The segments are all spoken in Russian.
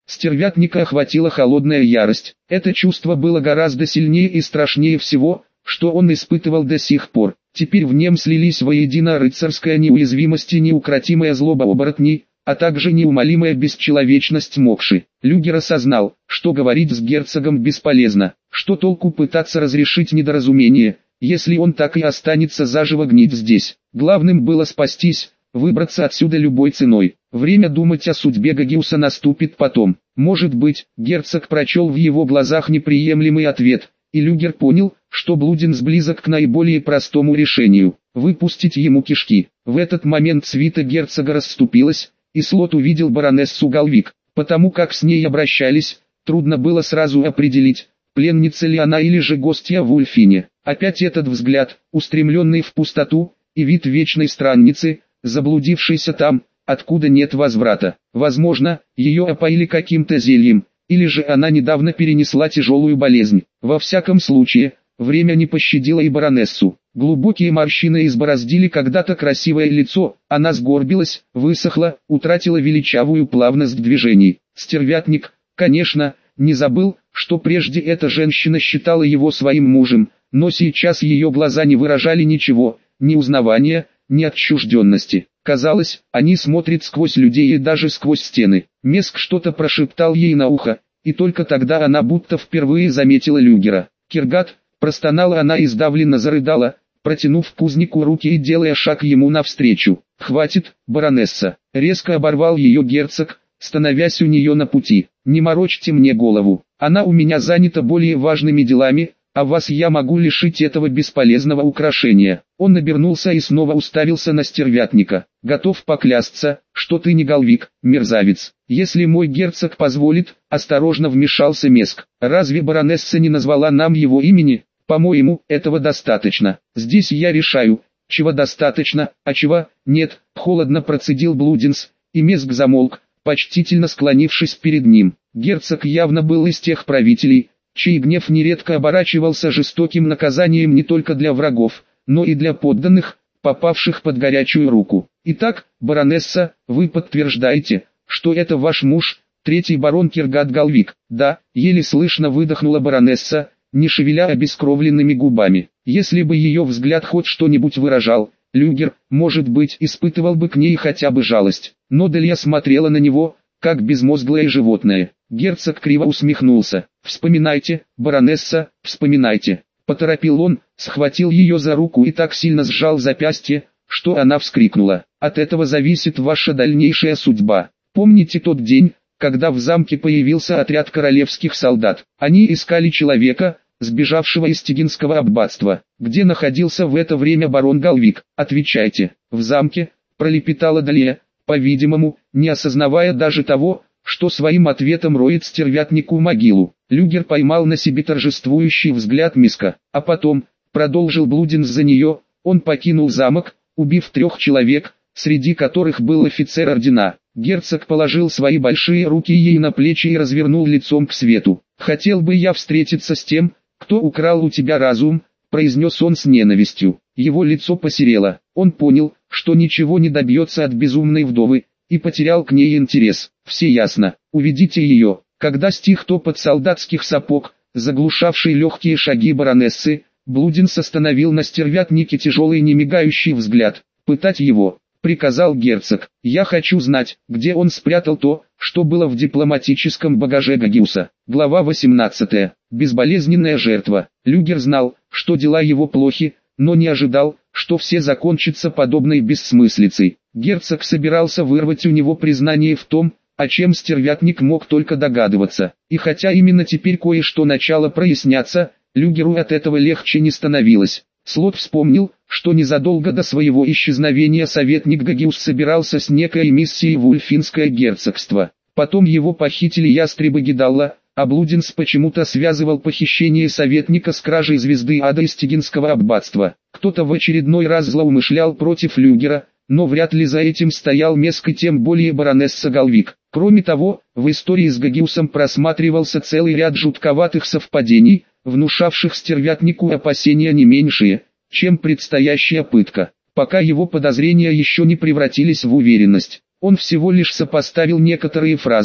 Стервятника охватила холодная ярость. Это чувство было гораздо сильнее и страшнее всего, что он испытывал до сих пор. Теперь в нем слились воедино рыцарская неуязвимость и неукротимая злоба оборотней, а также неумолимая бесчеловечность Мокши. Люгер осознал, что говорить с герцогом бесполезно, что толку пытаться разрешить недоразумение, если он так и останется заживо гнить здесь. Главным было спастись, выбраться отсюда любой ценой. Время думать о судьбе Гагиуса наступит потом. Может быть, герцог прочел в его глазах неприемлемый ответ, и Люгер понял, что Блудинс близок к наиболее простому решению – выпустить ему кишки. В этот момент свита герцога расступилась, и Слот увидел баронессу Галвик. Потому как с ней обращались, трудно было сразу определить, пленница ли она или же гостья в Ульфине. Опять этот взгляд, устремленный в пустоту, и вид вечной странницы, заблудившейся там, откуда нет возврата. Возможно, ее опоили каким-то зельем, или же она недавно перенесла тяжелую болезнь. Во всяком случае, время не пощадило и баронессу. Глубокие морщины избороздили когда-то красивое лицо, она сгорбилась, высохла, утратила величавую плавность движений. Стервятник, конечно, не забыл, что прежде эта женщина считала его своим мужем, но сейчас ее глаза не выражали ничего, ни узнавания, ни отчужденности. Казалось, они смотрят сквозь людей и даже сквозь стены. Меск что-то прошептал ей на ухо, и только тогда она будто впервые заметила Люгера. «Киргат», простонала она и сдавленно зарыдала, протянув к узнику руки и делая шаг ему навстречу. «Хватит, баронесса», резко оборвал ее герцог, становясь у нее на пути. «Не морочьте мне голову, она у меня занята более важными делами, а вас я могу лишить этого бесполезного украшения». Он обернулся и снова уставился на стервятника. «Готов поклясться, что ты не Галвик, мерзавец. Если мой герцог позволит», осторожно вмешался Меск. «Разве баронесса не назвала нам его имени? По-моему, этого достаточно. Здесь я решаю, чего достаточно, а чего нет», холодно процедил Блудинс, и Меск замолк, почтительно склонившись перед ним. Герцог явно был из тех правителей, чей гнев нередко оборачивался жестоким наказанием не только для врагов, но и для подданных, попавших под горячую руку. «Итак, баронесса, вы подтверждаете, что это ваш муж, третий барон Киргат Галвик?» «Да», еле слышно выдохнула баронесса, не шевеля обескровленными губами. Если бы ее взгляд хоть что-нибудь выражал, Люгер, может быть, испытывал бы к ней хотя бы жалость. Но Делья смотрела на него, как безмозглое животное. Герцог криво усмехнулся. «Вспоминайте, баронесса, вспоминайте», — поторопил он, схватил ее за руку и так сильно сжал запястье, что она вскрикнула. «От этого зависит ваша дальнейшая судьба. Помните тот день, когда в замке появился отряд королевских солдат? Они искали человека, сбежавшего из Тигинского аббатства. Где находился в это время барон Галвик? Отвечайте». «В замке», — пролепетала Далья, по-видимому, не осознавая даже того, что своим ответом роет стервятнику могилу. Люгер поймал на себе торжествующий взгляд Миска, а потом, продолжил Блудинс за нее, он покинул замок, убив 3 человек, среди которых был офицер ордена. Герцог положил свои большие руки ей на плечи и развернул лицом к свету. «Хотел бы я встретиться с тем, кто украл у тебя разум», произнес он с ненавистью. Его лицо посерело, он понял, что ничего не добьется от безумной вдовы, и потерял к ней интерес. «Все ясно, уведите ее». Когда стих топот солдатских сапог, заглушавший легкие шаги баронессы, Блудинс остановил на стервятнике тяжелый немигающий взгляд. «Пытать его», — приказал герцог. «Я хочу знать, где он спрятал то, что было в дипломатическом багаже Гагиуса». Глава 18. Безболезненная жертва. Люгер знал, что дела его плохи, но не ожидал, что все закончатся подобной бессмыслицей. Герцог собирался вырвать у него признание в том, о чем стервятник мог только догадываться. И хотя именно теперь кое-что начало проясняться, Люгеру от этого легче не становилось. Слот вспомнил, что незадолго до своего исчезновения советник Гагиус собирался с некой миссией в Ульфинское герцогство. Потом его похитили ястребы Гидалла, а Блудинс почему-то связывал похищение советника с кражей звезды ада из Тигинского аббатства. Кто-то в очередной раз злоумышлял против Люгера, но вряд ли за этим стоял Меск и тем более баронесса Галвик. Кроме того, в истории с Гагиусом просматривался целый ряд жутковатых совпадений, внушавших стервятнику опасения не меньшие, чем предстоящая пытка. Пока его подозрения еще не превратились в уверенность, он всего лишь сопоставил некоторые фразы,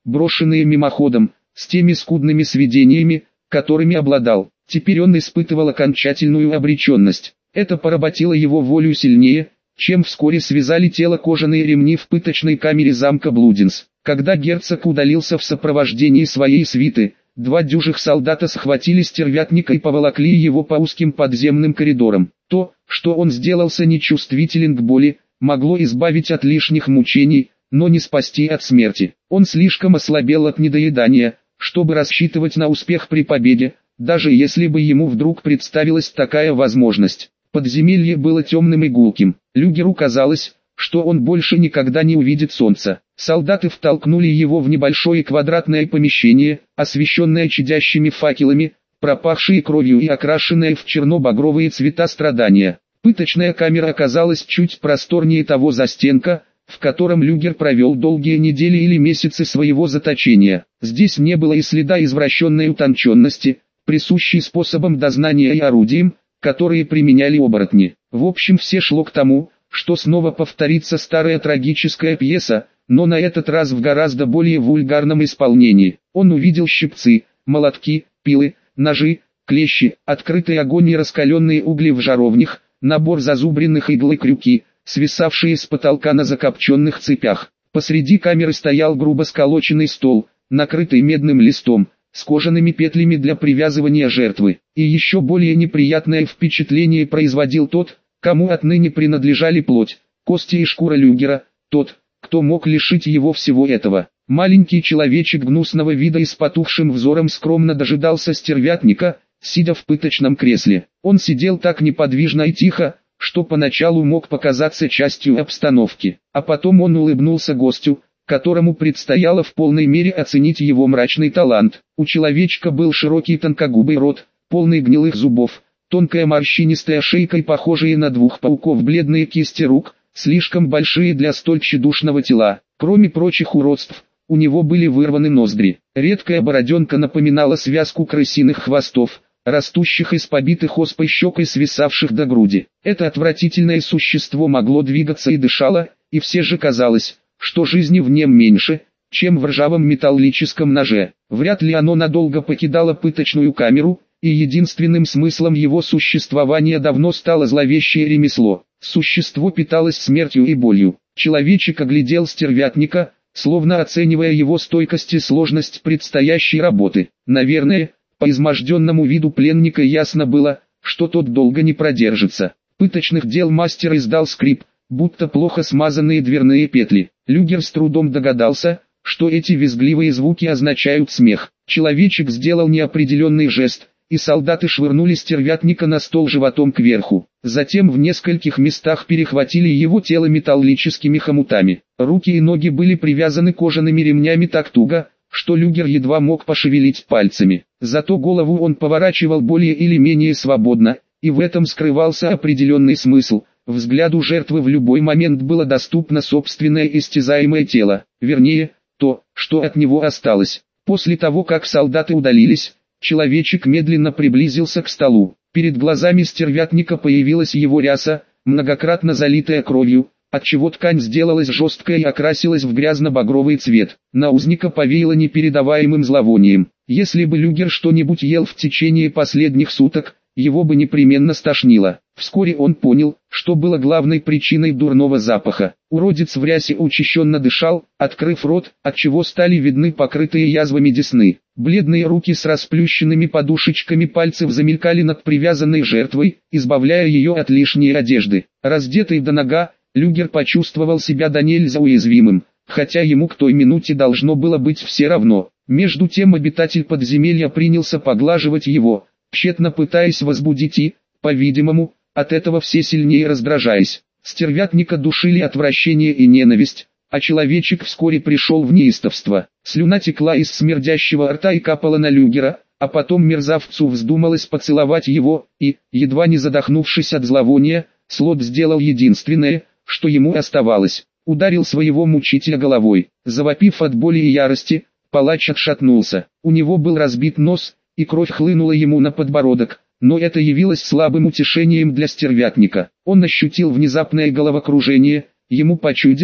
брошенные мимоходом, с теми скудными сведениями, которыми обладал. Теперь он испытывал окончательную обреченность. Это поработило его волю сильнее, чем вскоре связали тело кожаные ремни в пыточной камере замка Блудинс. Когда герцог удалился в сопровождении своей свиты, 2 дюжих солдата схватили стервятника и поволокли его по узким подземным коридорам. То, что он сделался нечувствителен к боли, могло избавить от лишних мучений, но не спасти от смерти. Он слишком ослабел от недоедания, чтобы рассчитывать на успех при победе, даже если бы ему вдруг представилась такая возможность. Подземелье было темным и гулким. Люгеру казалось, что он больше никогда не увидит солнца. Солдаты втолкнули его в небольшое квадратное помещение, освещенное чадящими факелами, пропахшее кровью и окрашенное в черно-багровые цвета страдания. Пыточная камера оказалась чуть просторнее того застенка, в котором Люгер провел долгие недели или месяцы своего заточения. Здесь не было и следа извращенной утонченности, присущей способам дознания и орудиям, которые применяли оборотни. В общем, все шло к тому, что снова повторится старая трагическая пьеса, но на этот раз в гораздо более вульгарном исполнении. Он увидел щипцы, молотки, пилы, ножи, клещи, открытый огонь и раскаленные угли в жаровнях, набор зазубренных игл и крюки, свисавшие с потолка на закопченных цепях. Посреди камеры стоял грубо сколоченный стол, накрытый медным листом, с кожаными петлями для привязывания жертвы. И еще более неприятное впечатление производил тот, кому отныне принадлежали плоть, кости и шкура Люгера, тот, кто мог лишить его всего этого. Маленький человечек гнусного вида и с потухшим взором скромно дожидался стервятника, сидя в пыточном кресле. Он сидел так неподвижно и тихо, что поначалу мог показаться частью обстановки. А потом он улыбнулся гостю, которому предстояло в полной мере оценить его мрачный талант. У человечка был широкий тонкогубый рот, полный гнилых зубов, тонкая морщинистая шейка и похожие на 2 пауков бледные кисти рук, слишком большие для столь тщедушного тела. Кроме прочих уродств, у него были вырваны ноздри. Редкая бороденка напоминала связку крысиных хвостов, растущих из побитых оспой щек и свисавших до груди. Это отвратительное существо могло двигаться и дышало, и все же казалось, что жизни в нем меньше, чем в ржавом металлическом ноже. Вряд ли оно надолго покидало пыточную камеру, и единственным смыслом его существования давно стало зловещее ремесло. Существо питалось смертью и болью. Человечек оглядел стервятника, словно оценивая его стойкость и сложность предстоящей работы. Наверное, по изможденному виду пленника ясно было, что тот долго не продержится. Пыточных дел мастер издал скрип, будто плохо смазанные дверные петли. Люгер с трудом догадался, что эти визгливые звуки означают смех. Человечек сделал неопределенный жест, и солдаты швырнули стервятника на стол животом кверху. Затем в нескольких местах перехватили его тело металлическими хомутами. Руки и ноги были привязаны кожаными ремнями так туго, что Люгер едва мог пошевелить пальцами. Зато голову он поворачивал более или менее свободно, и в этом скрывался определенный смысл. Взгляду жертвы в любой момент было доступно собственное истязаемое тело, вернее, то, что от него осталось. После того, как солдаты удалились, человечек медленно приблизился к столу. Перед глазами стервятника появилась его ряса, многократно залитая кровью, отчего ткань сделалась жесткой и окрасилась в грязно-багровый цвет. На узника повеяло непередаваемым зловонием. Если бы Люгер что-нибудь ел в течение последних суток, его бы непременно стошнило. Вскоре он понял, что было главной причиной дурного запаха. Уродец в рясе учащенно дышал, открыв рот, отчего стали видны покрытые язвами десны. Бледные руки с расплющенными подушечками пальцев замелькали над привязанной жертвой, избавляя ее от лишней одежды. Раздетый до нога, Люгер почувствовал себя до нельзя уязвимым, хотя ему к той минуте должно было быть все равно. Между тем обитатель подземелья принялся поглаживать его, тщетно пытаясь возбудить и, по-видимому, от этого все сильнее раздражаясь. Стервятника душили отвращение и ненависть, а человечек вскоре пришел в неистовство. Слюна текла из смердящего рта и капала на Люгера, а потом мерзавцу вздумалось поцеловать его, и, едва не задохнувшись от зловония, Слот сделал единственное, что ему оставалось. Ударил своего мучителя головой. Завопив от боли и ярости, палач отшатнулся. У него был разбит нос, и кровь хлынула ему на подбородок, но это явилось слабым утешением для стервятника. Он ощутил внезапное головокружение, ему почудилось,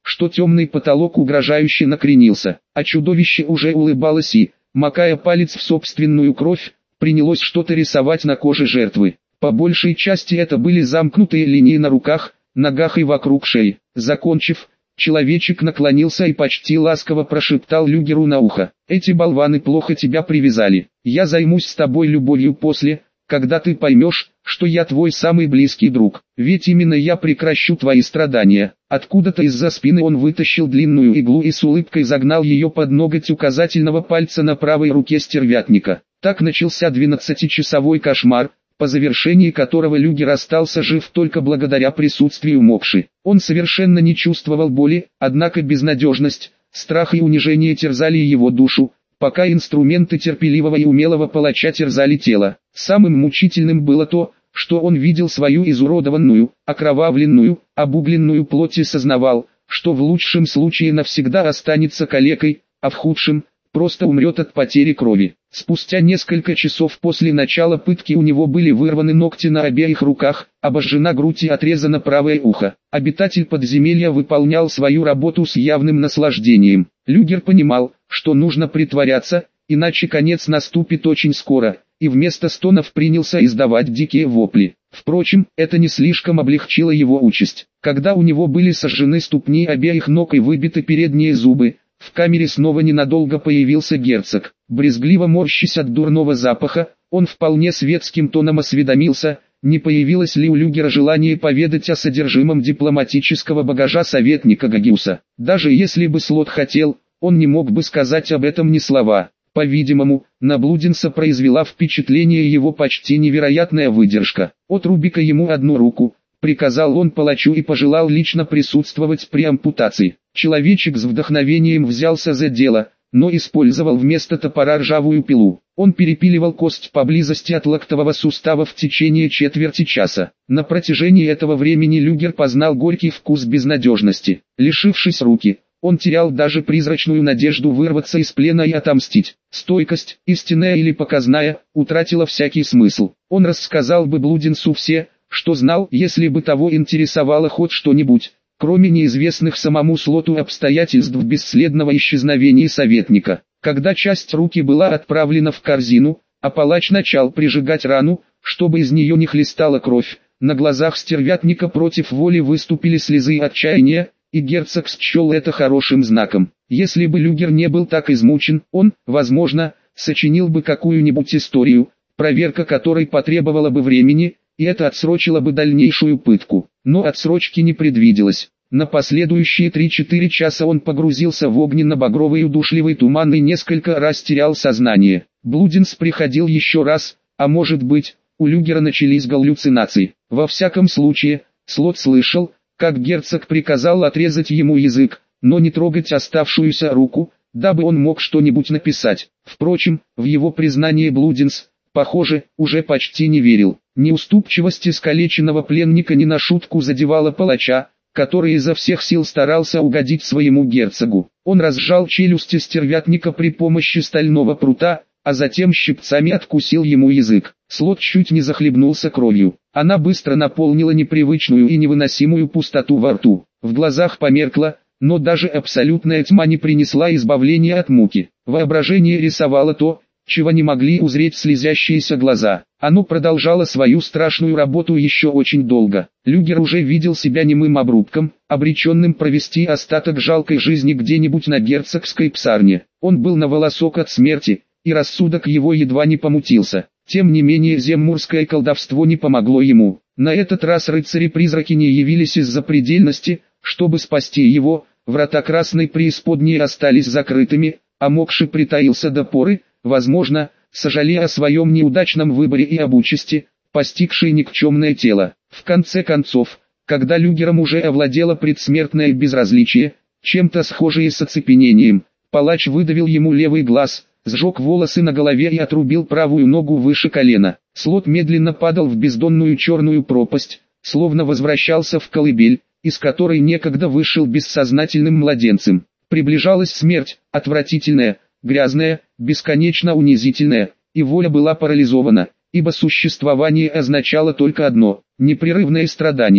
что темный потолок угрожающе накренился, а чудовище уже улыбалось и, макая палец в собственную кровь, принялось что-то рисовать на коже жертвы. По большей части это были замкнутые линии на руках, ногах и вокруг шеи. Закончив, человечек наклонился и почти ласково прошептал Люгеру на ухо: «Эти болваны плохо тебя привязали. Я займусь с тобой любовью после, когда ты поймешь, что я твой самый близкий друг. Ведь именно я прекращу твои страдания». Откуда-то из-за спины он вытащил длинную иглу и с улыбкой загнал ее под ноготь указательного пальца на правой руке стервятника. Так начался 12-часовой кошмар, по завершении которого Люгер остался жив только благодаря присутствию Мокши. Он совершенно не чувствовал боли, однако безнадежность, страх и унижение терзали его душу, пока инструменты терпеливого и умелого палача терзали тело. Самым мучительным было то, что он видел свою изуродованную, окровавленную, обугленную плоть и сознавал, что в лучшем случае навсегда останется калекой, а в худшем – просто умрет от потери крови. Спустя несколько часов после начала пытки у него были вырваны ногти на обеих руках, обожжена грудь и отрезано правое ухо. Обитатель подземелья выполнял свою работу с явным наслаждением. Люгер понимал, что нужно притворяться, иначе конец наступит очень скоро, и вместо стонов принялся издавать дикие вопли. Впрочем, это не слишком облегчило его участь. Когда у него были сожжены ступни обеих ног и выбиты передние зубы, в камере снова ненадолго появился герцог. Брезгливо морщась от дурного запаха, он вполне светским тоном осведомился, не появилось ли у Люгера желание поведать о содержимом дипломатического багажа советника Гагиуса. Даже если бы Слот хотел, он не мог бы сказать об этом ни слова. По-видимому, на Блудинса произвела впечатление его почти невероятная выдержка. «Отруби-ка ему одну руку», — приказал он палачу и пожелал лично присутствовать при ампутации. Человечек с вдохновением взялся за дело, но использовал вместо топора ржавую пилу. Он перепиливал кость поблизости от локтевого сустава в течение четверти часа. На протяжении этого времени Люгер познал горький вкус безнадежности. Лишившись руки, он терял даже призрачную надежду вырваться из плена и отомстить. Стойкость, истинная или показная, утратила всякий смысл. Он рассказал бы Блудинсу все, что знал, если бы того интересовало хоть что-нибудь, кроме неизвестных самому Слоту обстоятельств бесследного исчезновения советника. Когда часть руки была отправлена в корзину, а палач начал прижигать рану, чтобы из нее не хлестала кровь, на глазах стервятника против воли выступили слезы отчаяния, и герцог счел это хорошим знаком. Если бы Люгер не был так измучен, он, возможно, сочинил бы какую-нибудь историю, проверка которой потребовала бы времени, и это отсрочило бы дальнейшую пытку. Но отсрочки не предвиделось. На последующие 3-4 часа он погрузился в огненно-багровый удушливый туман и несколько раз терял сознание. Блудинс приходил еще раз, а может быть, у Люгера начались галлюцинации. Во всяком случае, Слот слышал, как герцог приказал отрезать ему язык, но не трогать оставшуюся руку, дабы он мог что-нибудь написать. Впрочем, в его признание Блудинс, похоже, уже почти не верил. Неуступчивость искалеченного пленника не на шутку задевала палача, который изо всех сил старался угодить своему герцогу. Он разжал челюсти стервятника при помощи стального прута, а затем щипцами откусил ему язык. Слот чуть не захлебнулся кровью. Она быстро наполнила непривычную и невыносимую пустоту во рту. В глазах померкло, но даже абсолютная тьма не принесла избавления от муки. Воображение рисовало то, чего не могли узреть слезящиеся глаза. Оно продолжало свою страшную работу еще очень долго. Люгер уже видел себя немым обрубком, обреченным провести остаток жалкой жизни где-нибудь на герцогской псарне. Он был на волосок от смерти, и рассудок его едва не помутился. Тем не менее земмурское колдовство не помогло ему. На этот раз рыцари-призраки не явились из-за предельности, чтобы спасти его, врата красной преисподней остались закрытыми, а Мокши притаился до поры, возможно, сожалея о своем неудачном выборе и об участи, постигшей никчемное тело. В конце концов, когда Люгером уже овладело предсмертное безразличие, чем-то схожее с оцепенением, палач выдавил ему левый глаз, сжег волосы на голове и отрубил правую ногу выше колена. Слот медленно падал в бездонную черную пропасть, словно возвращался в колыбель, из которой некогда вышел бессознательным младенцем. Приближалась смерть, отвратительная, грязная, бесконечно унизительная, и воля была парализована, ибо существование означало только одно – непрерывное страдание.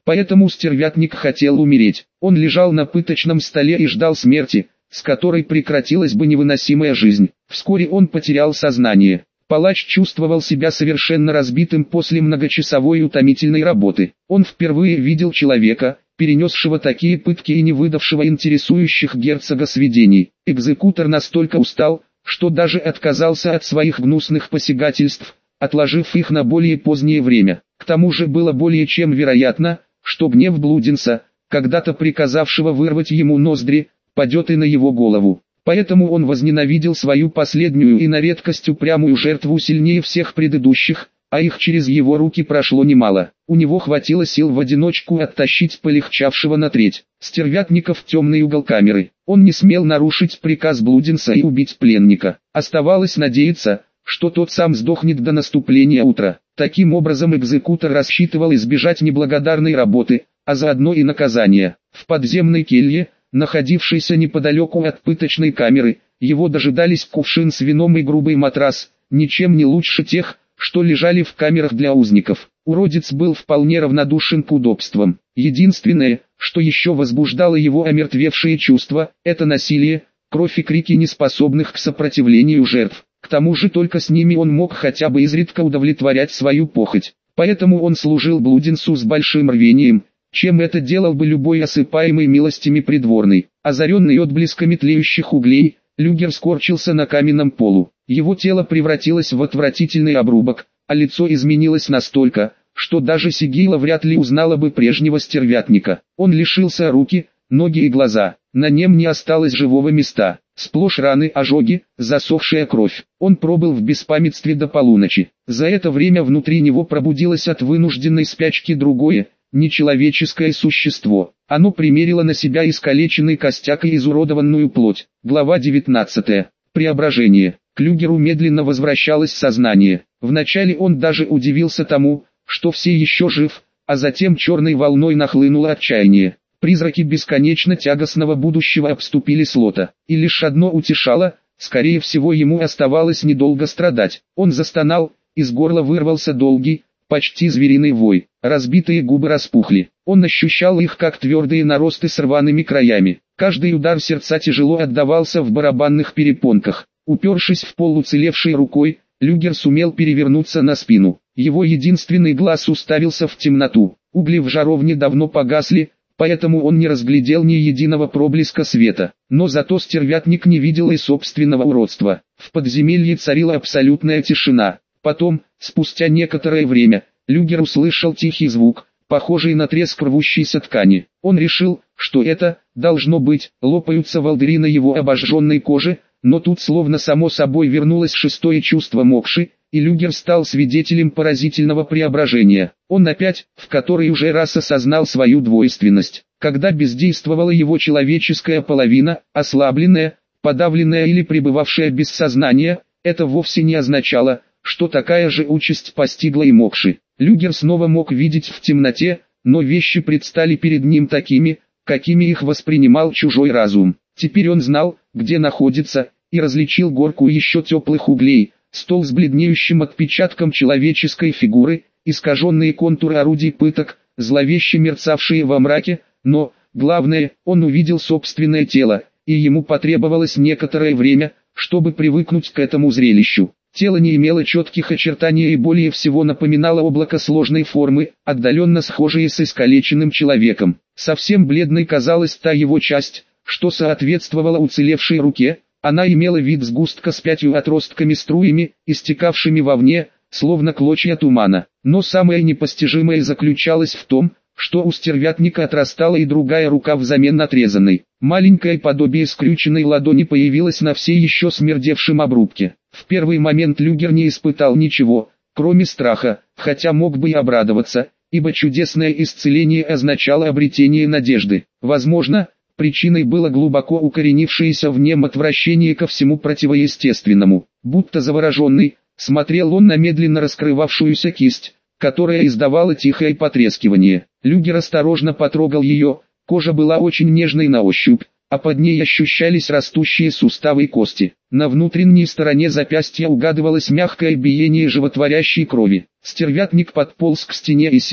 Поэтому стервятник хотел умереть. Он лежал на пыточном столе и ждал смерти, с которой прекратилась бы невыносимая жизнь. Вскоре он потерял сознание. Палач чувствовал себя совершенно разбитым после многочасовой и утомительной работы. Он впервые видел человека, перенесшего такие пытки и не выдавшего интересующих герцога сведений. Экзекутор настолько устал, что даже отказался от своих гнусных посягательств, отложив их на более позднее время. К тому же было более чем вероятно, что гнев Блудинса, когда-то приказавшего вырвать ему ноздри, падет и на его голову. Поэтому он возненавидел свою последнюю и на редкость упрямую жертву сильнее всех предыдущих, а их через его руки прошло немало. У него хватило сил в одиночку оттащить полегчавшего на треть стервятника в темный угол камеры. Он не смел нарушить приказ Блудинса и убить пленника. Оставалось надеяться, что тот сам сдохнет до наступления утра. Таким образом экзекутор рассчитывал избежать неблагодарной работы, а заодно и наказания. В подземной келье, находившейся неподалеку от пыточной камеры, его дожидались кувшин с вином и грубый матрас, ничем не лучше тех, что лежали в камерах для узников. Уродец был вполне равнодушен к удобствам. Единственное, что еще возбуждало его омертвевшие чувства, это насилие, кровь и крики неспособных к сопротивлению жертв. К тому же только с ними он мог хотя бы изредка удовлетворять свою похоть. Поэтому он служил Блудинсу с большим рвением, чем это делал бы любой осыпаемый милостями придворный. Озаренный отблесками тлеющих углей, Люгер скорчился на каменном полу. Его тело превратилось в отвратительный обрубок, а лицо изменилось настолько, что даже Сигейла вряд ли узнала бы прежнего стервятника. Он лишился руки, ноги и глаза, на нем не осталось живого места. Сплошь раны, ожоги, засохшая кровь. Он пробыл в беспамятстве до полуночи. За это время внутри него пробудилось от вынужденной спячки другое, нечеловеческое существо. Оно примерило на себя искалеченный костяк и изуродованную плоть. Глава 19. Преображение. К Люгеру медленно возвращалось сознание. Вначале он даже удивился тому, что все еще жив, а затем черной волной нахлынуло отчаяние. Призраки бесконечно тягостного будущего обступили Слота, и лишь одно утешало, скорее всего ему оставалось недолго страдать. Он застонал, из горла вырвался долгий, почти звериный вой, разбитые губы распухли. Он ощущал их как твердые наросты с рваными краями. Каждый удар сердца тяжело отдавался в барабанных перепонках. Упершись в пол уцелевшей рукой, Люгер сумел перевернуться на спину. Его единственный глаз уставился в темноту. Угли в жаровне давно погасли, поэтому он не разглядел ни единого проблеска света. Но зато стервятник не видел и собственного уродства. В подземелье царила абсолютная тишина. Потом, спустя некоторое время, Люгер услышал тихий звук, похожий на треск рвущейся ткани. Он решил, что это, должно быть, лопаются волдыри на его обожженной коже, но тут словно само собой вернулось шестое чувство Мокши, и Люгер стал свидетелем поразительного преображения. Он опять, в который уже раз осознал свою двойственность. Когда бездействовала его человеческая половина, ослабленная, подавленная или пребывавшая без сознания, это вовсе не означало, что такая же участь постигла и Мокши. Люгер снова мог видеть в темноте, но вещи предстали перед ним такими, какими их воспринимал чужой разум. Теперь он знал, где находится, и различил горку еще теплых углей, стол с бледнеющим отпечатком человеческой фигуры, искаженные контуры орудий пыток, зловеще мерцавшие во мраке, но, главное, он увидел собственное тело, и ему потребовалось некоторое время, чтобы привыкнуть к этому зрелищу. Тело не имело четких очертаний и более всего напоминало облако сложной формы, отдаленно схожее с искалеченным человеком. Совсем бледной казалась та его часть, что соответствовала уцелевшей руке. Она имела вид сгустка с 5 отростками-струями, истекавшими вовне, словно клочья тумана. Но самое непостижимое заключалось в том, что у стервятника отрастала и другая рука взамен отрезанной. Маленькое подобие скрюченной ладони появилось на все еще смердевшем обрубке. В первый момент Люгер не испытал ничего, кроме страха, хотя мог бы и обрадоваться, ибо чудесное исцеление означало обретение надежды. Возможно, причиной было глубоко укоренившееся в нем отвращение ко всему противоестественному. Будто завороженный, смотрел он на медленно раскрывавшуюся кисть, которая издавала тихое потрескивание. Люгер осторожно потрогал ее, кожа была очень нежной на ощупь, а под ней ощущались растущие суставы и кости. На внутренней стороне запястья угадывалось мягкое биение животворящей крови. Стервятник подполз к стене и сел,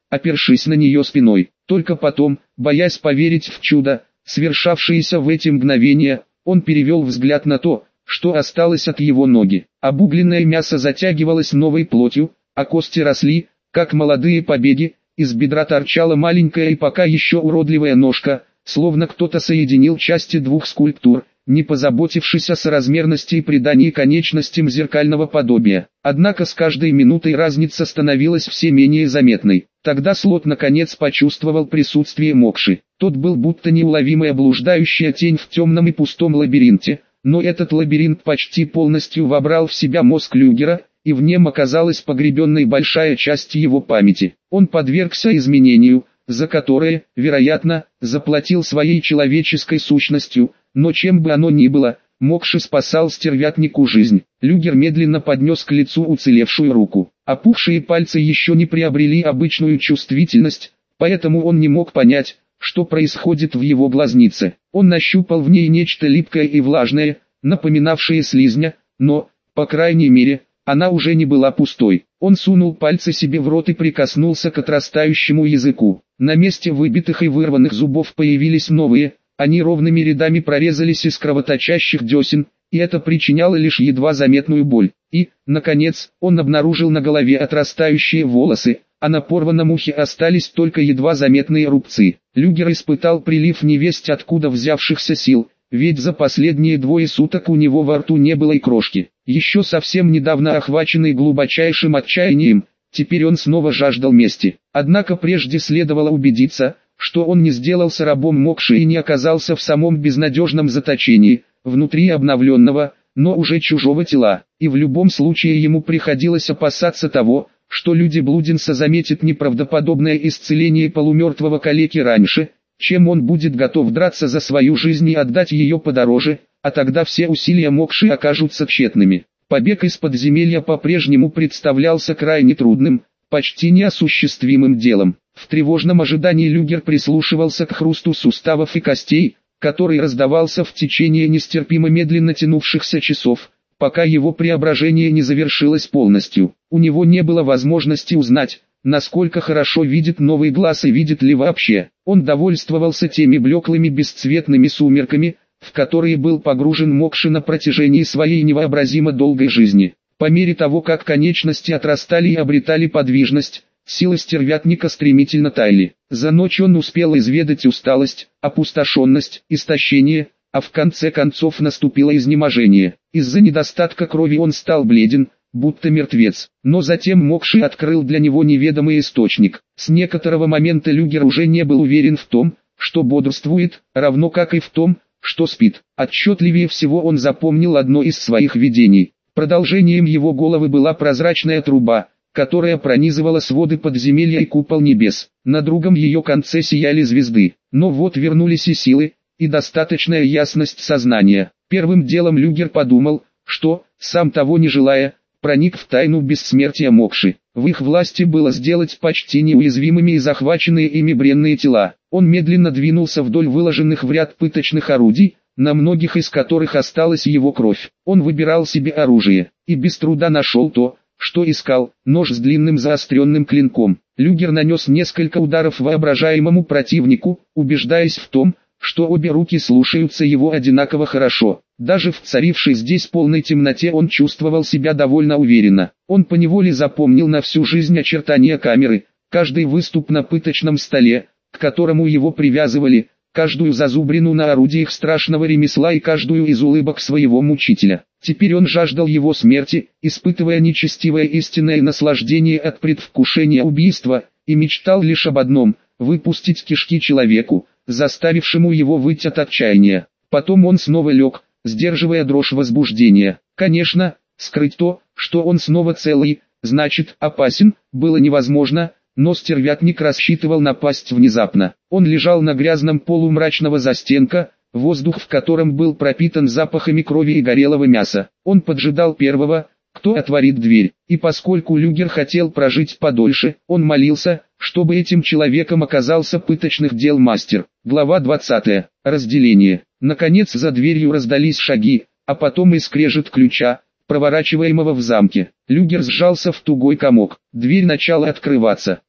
опершись на нее спиной. Только потом, боясь поверить в чудо, свершавшееся в эти мгновения, он перевел взгляд на то, что осталось от его ноги. Обугленное мясо затягивалось новой плотью, а кости росли, как молодые побеги, из бедра торчала маленькая и пока еще уродливая ножка, словно кто-то соединил части двух скульптур, не позаботившись о соразмерности и придании конечностям зеркального подобия. Однако с каждой минутой разница становилась все менее заметной. Тогда Слот наконец почувствовал присутствие Мокши. Тот был будто неуловимая блуждающая тень в темном и пустом лабиринте, но этот лабиринт почти полностью вобрал в себя мозг Люгера, и в нем оказалась погребенной большая часть его памяти. Он подвергся изменению, за которое, вероятно, заплатил своей человеческой сущностью, но чем бы оно ни было, Мокши спасал стервятнику жизнь. Люгер медленно поднес к лицу уцелевшую руку. Опухшие пальцы еще не приобрели обычную чувствительность, поэтому он не мог понять, что происходит в его глазнице. Он нащупал в ней нечто липкое и влажное, напоминавшее слизня, но, по крайней мере, она уже не была пустой. Он сунул пальцы себе в рот и прикоснулся к отрастающему языку. На месте выбитых и вырванных зубов появились новые, они ровными рядами прорезались из кровоточащих десен, и это причиняло лишь едва заметную боль. И, наконец, он обнаружил на голове отрастающие волосы, а на порванном ухе остались только едва заметные рубцы. Люгер испытал прилив невесть откуда взявшихся сил, ведь за последние 2 суток у него во рту не было и крошки. Еще совсем недавно охваченный глубочайшим отчаянием, теперь он снова жаждал мести. Однако прежде следовало убедиться, что он не сделался рабом Мокши и не оказался в самом безнадежном заточении, внутри обновленного, но уже чужого тела. И в любом случае ему приходилось опасаться того, что люди Блудинса заметят неправдоподобное исцеление полумертвого калеки раньше, чем он будет готов драться за свою жизнь и отдать ее подороже, а тогда все усилия Мокши окажутся тщетными. Побег из подземелья по-прежнему представлялся крайне трудным, почти неосуществимым делом. В тревожном ожидании Люгер прислушивался к хрусту суставов и костей, который раздавался в течение нестерпимо медленно тянувшихся часов, пока его преображение не завершилось полностью. У него не было возможности узнать, насколько хорошо видит новый глаз и видит ли вообще. Он довольствовался теми блеклыми бесцветными сумерками, в которые был погружен Мокши на протяжении своей невообразимо долгой жизни. По мере того, как конечности отрастали и обретали подвижность, силы стервятника стремительно таяли. За ночь он успел изведать усталость, опустошенность, истощение, а в конце концов наступило изнеможение. Из-за недостатка крови он стал бледен, будто мертвец. Но затем Мокши открыл для него неведомый источник. С некоторого момента Люгер уже не был уверен в том, что бодрствует, равно как и в том, что спит. Отчетливее всего он запомнил одно из своих видений. Продолжением его головы была прозрачная труба, которая пронизывала своды подземелья и купол небес. На другом ее конце сияли звезды. Но вот вернулись и силы, и достаточная ясность сознания. Первым делом Люгер подумал, что, сам того не желая, проник в тайну бессмертия Мокши. В их власти было сделать почти неуязвимыми и захваченные ими бренные тела. Он медленно двинулся вдоль выложенных в ряд пыточных орудий, на многих из которых осталась его кровь. Он выбирал себе оружие, и без труда нашел то, что искал: нож с длинным заостренным клинком. Люгер нанес несколько ударов воображаемому противнику, убеждаясь в том, что обе руки слушаются его одинаково хорошо. Даже в царившей здесь полной темноте он чувствовал себя довольно уверенно. Он поневоле запомнил на всю жизнь очертания камеры, каждый выступ на пыточном столе, к которому его привязывали, каждую зазубрину на орудиях страшного ремесла и каждую из улыбок своего мучителя. Теперь он жаждал его смерти, испытывая нечестивое истинное наслаждение от предвкушения убийства, и мечтал лишь об одном – выпустить кишки человеку, заставившему его выть от отчаяния. Потом он снова лег, сдерживая дрожь возбуждения. Конечно, скрыть то, что он снова целый, значит опасен, было невозможно, но стервятник рассчитывал напасть внезапно. Он лежал на грязном полу мрачного застенка, воздух в котором был пропитан запахами крови и горелого мяса. Он поджидал первого, кто отворит дверь, и поскольку Люгер хотел прожить подольше, он молился, чтобы этим человеком оказался пыточных дел мастер. Глава 20. Разделение. Наконец за дверью раздались шаги, а потом и скрежет ключа, проворачиваемого в замке. Люгер сжался в тугой комок. Дверь начала открываться.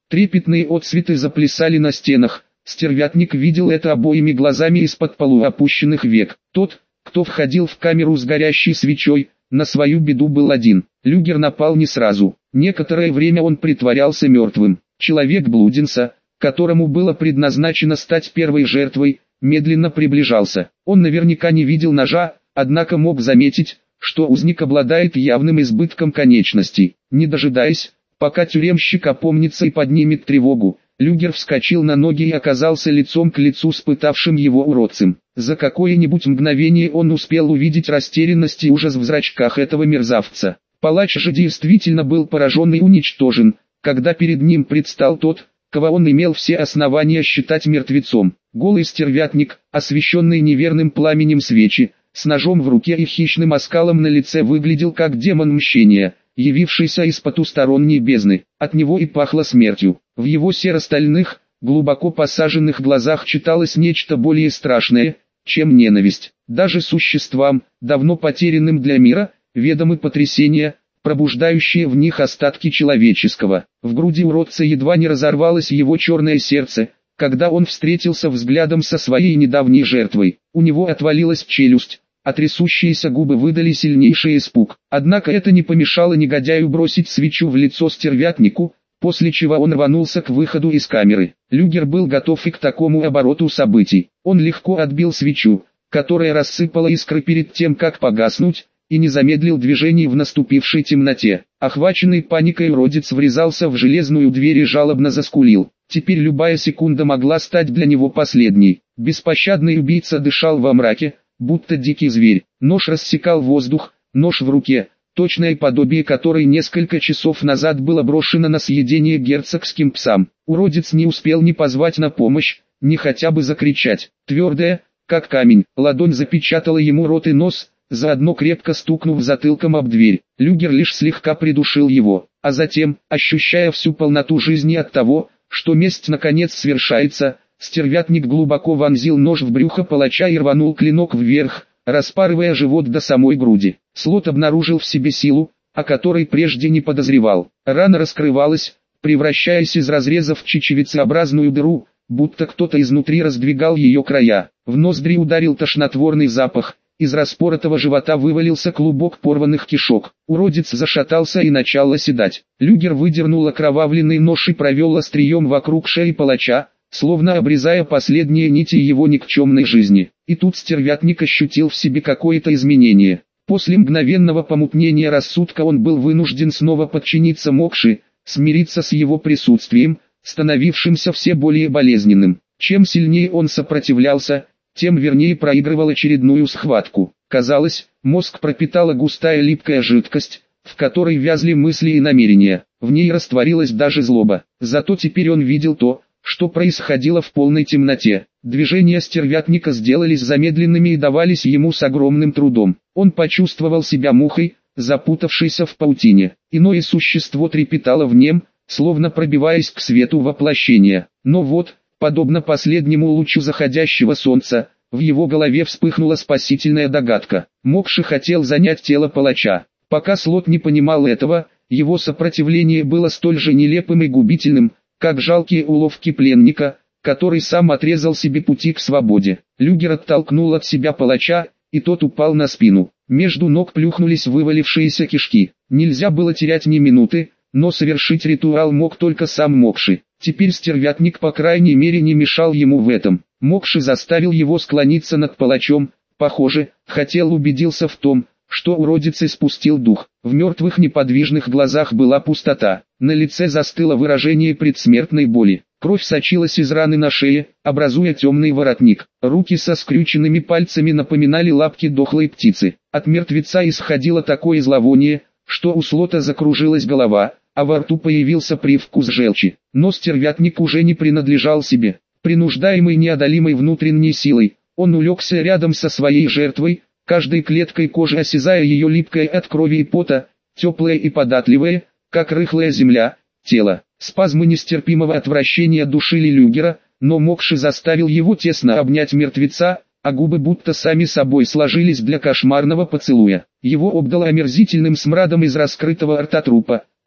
Трепетные отсветы заплясали на стенах. Стервятник видел это обоими глазами из-под полуопущенных век. Тот, кто входил в камеру с горящей свечой, на свою беду был один. Люгер напал не сразу. Некоторое время он притворялся мертвым. Человек блуденца, которому было предназначено стать первой жертвой, медленно приближался. Он наверняка не видел ножа, однако мог заметить, что узник обладает явным избытком конечностей. Не дожидаясь, пока тюремщик опомнится и поднимет тревогу, Люгер вскочил на ноги и оказался лицом к лицу с пытавшим его уродцем. За какое-нибудь мгновение он успел увидеть растерянность и ужас в зрачках этого мерзавца. Палач же действительно был поражен и уничтожен, когда перед ним предстал тот, кого он имел все основания считать мертвецом. Голый стервятник, освещенный неверным пламенем свечи, с ножом в руке и хищным оскалом на лице выглядел как демон мщения, явившийся из потусторонней бездны. От него и пахло смертью. В его серо-стальных, глубоко посаженных глазах читалось нечто более страшное, чем ненависть. Даже существам, давно потерянным для мира, ведомы потрясения, пробуждающие в них остатки человеческого. В груди уродца едва не разорвалось его черное сердце, когда он встретился взглядом со своей недавней жертвой. У него отвалилась челюсть, а трясущиеся губы выдали сильнейший испуг. Однако это не помешало негодяю бросить свечу в лицо стервятнику, после чего он рванулся к выходу из камеры. Люгер был готов и к такому обороту событий. Он легко отбил свечу, которая рассыпала искры перед тем, как погаснуть, и не замедлил движений в наступившей темноте. Охваченный паникой уродец врезался в железную дверь и жалобно заскулил. Теперь любая секунда могла стать для него последней. Беспощадный убийца дышал во мраке, будто дикий зверь. Нож рассекал воздух, нож в руке, точное подобие которой несколько часов назад было брошено на съедение герцогским псам. Уродец не успел ни позвать на помощь, ни хотя бы закричать. Твердая, как камень, ладонь запечатала ему рот и нос, заодно крепко стукнув затылком об дверь. Люгер лишь слегка придушил его, а затем, ощущая всю полноту жизни от того, что месть наконец свершается, стервятник глубоко вонзил нож в брюхо палача и рванул клинок вверх, распарывая живот до самой груди. Слот обнаружил в себе силу, о которой прежде не подозревал. Рана раскрывалась, превращаясь из разреза в чечевицеобразную дыру, будто кто-то изнутри раздвигал ее края. В ноздри ударил тошнотворный запах, из распоротого живота вывалился клубок порванных кишок. Уродец зашатался и начал оседать. Люгер выдернул окровавленный нож и провел острием вокруг шеи палача, словно обрезая последние нити его никчемной жизни. И тут стервятник ощутил в себе какое-то изменение. После мгновенного помутнения рассудка он был вынужден снова подчиниться Мокши, смириться с его присутствием, становившимся все более болезненным. Чем сильнее он сопротивлялся, тем вернее проигрывал очередную схватку. Казалось, мозг пропитала густая липкая жидкость, в которой вязли мысли и намерения. В ней растворилась даже злоба. Зато теперь он видел то, что происходило в полной темноте. Движения стервятника сделались замедленными и давались ему с огромным трудом. Он почувствовал себя мухой, запутавшейся в паутине. Иное существо трепетало в нем, словно пробиваясь к свету воплощения. Но вот, подобно последнему лучу заходящего солнца, в его голове вспыхнула спасительная догадка. Мокши хотел занять тело палача. Пока Слот не понимал этого, его сопротивление было столь же нелепым и губительным, как жалкие уловки пленника, который сам отрезал себе пути к свободе. Люгер оттолкнул от себя палача, и тот упал на спину. Между ног плюхнулись вывалившиеся кишки. Нельзя было терять ни минуты, но совершить ритуал мог только сам Мокши. Теперь стервятник по крайней мере не мешал ему в этом. Мокши заставил его склониться над палачом, похоже, убедился в том, что уродец испустил дух. В мертвых неподвижных глазах была пустота. На лице застыло выражение предсмертной боли. Кровь сочилась из раны на шее, образуя темный воротник. Руки со скрюченными пальцами напоминали лапки дохлой птицы. От мертвеца исходило такое зловоние, что у Слота закружилась голова, а во рту появился привкус желчи. Но стервятник уже не принадлежал себе. Принуждаемый неодолимой внутренней силой, он улегся рядом со своей жертвой, каждой клеткой кожи осязая ее липкое от крови и пота, теплое и податливое, как рыхлая земля, тело. Спазмы нестерпимого отвращения душили Люгера, но Мокши заставил его тесно обнять мертвеца, а губы будто сами собой сложились для кошмарного поцелуя. Его обдало омерзительным смрадом из раскрытого рта трупа,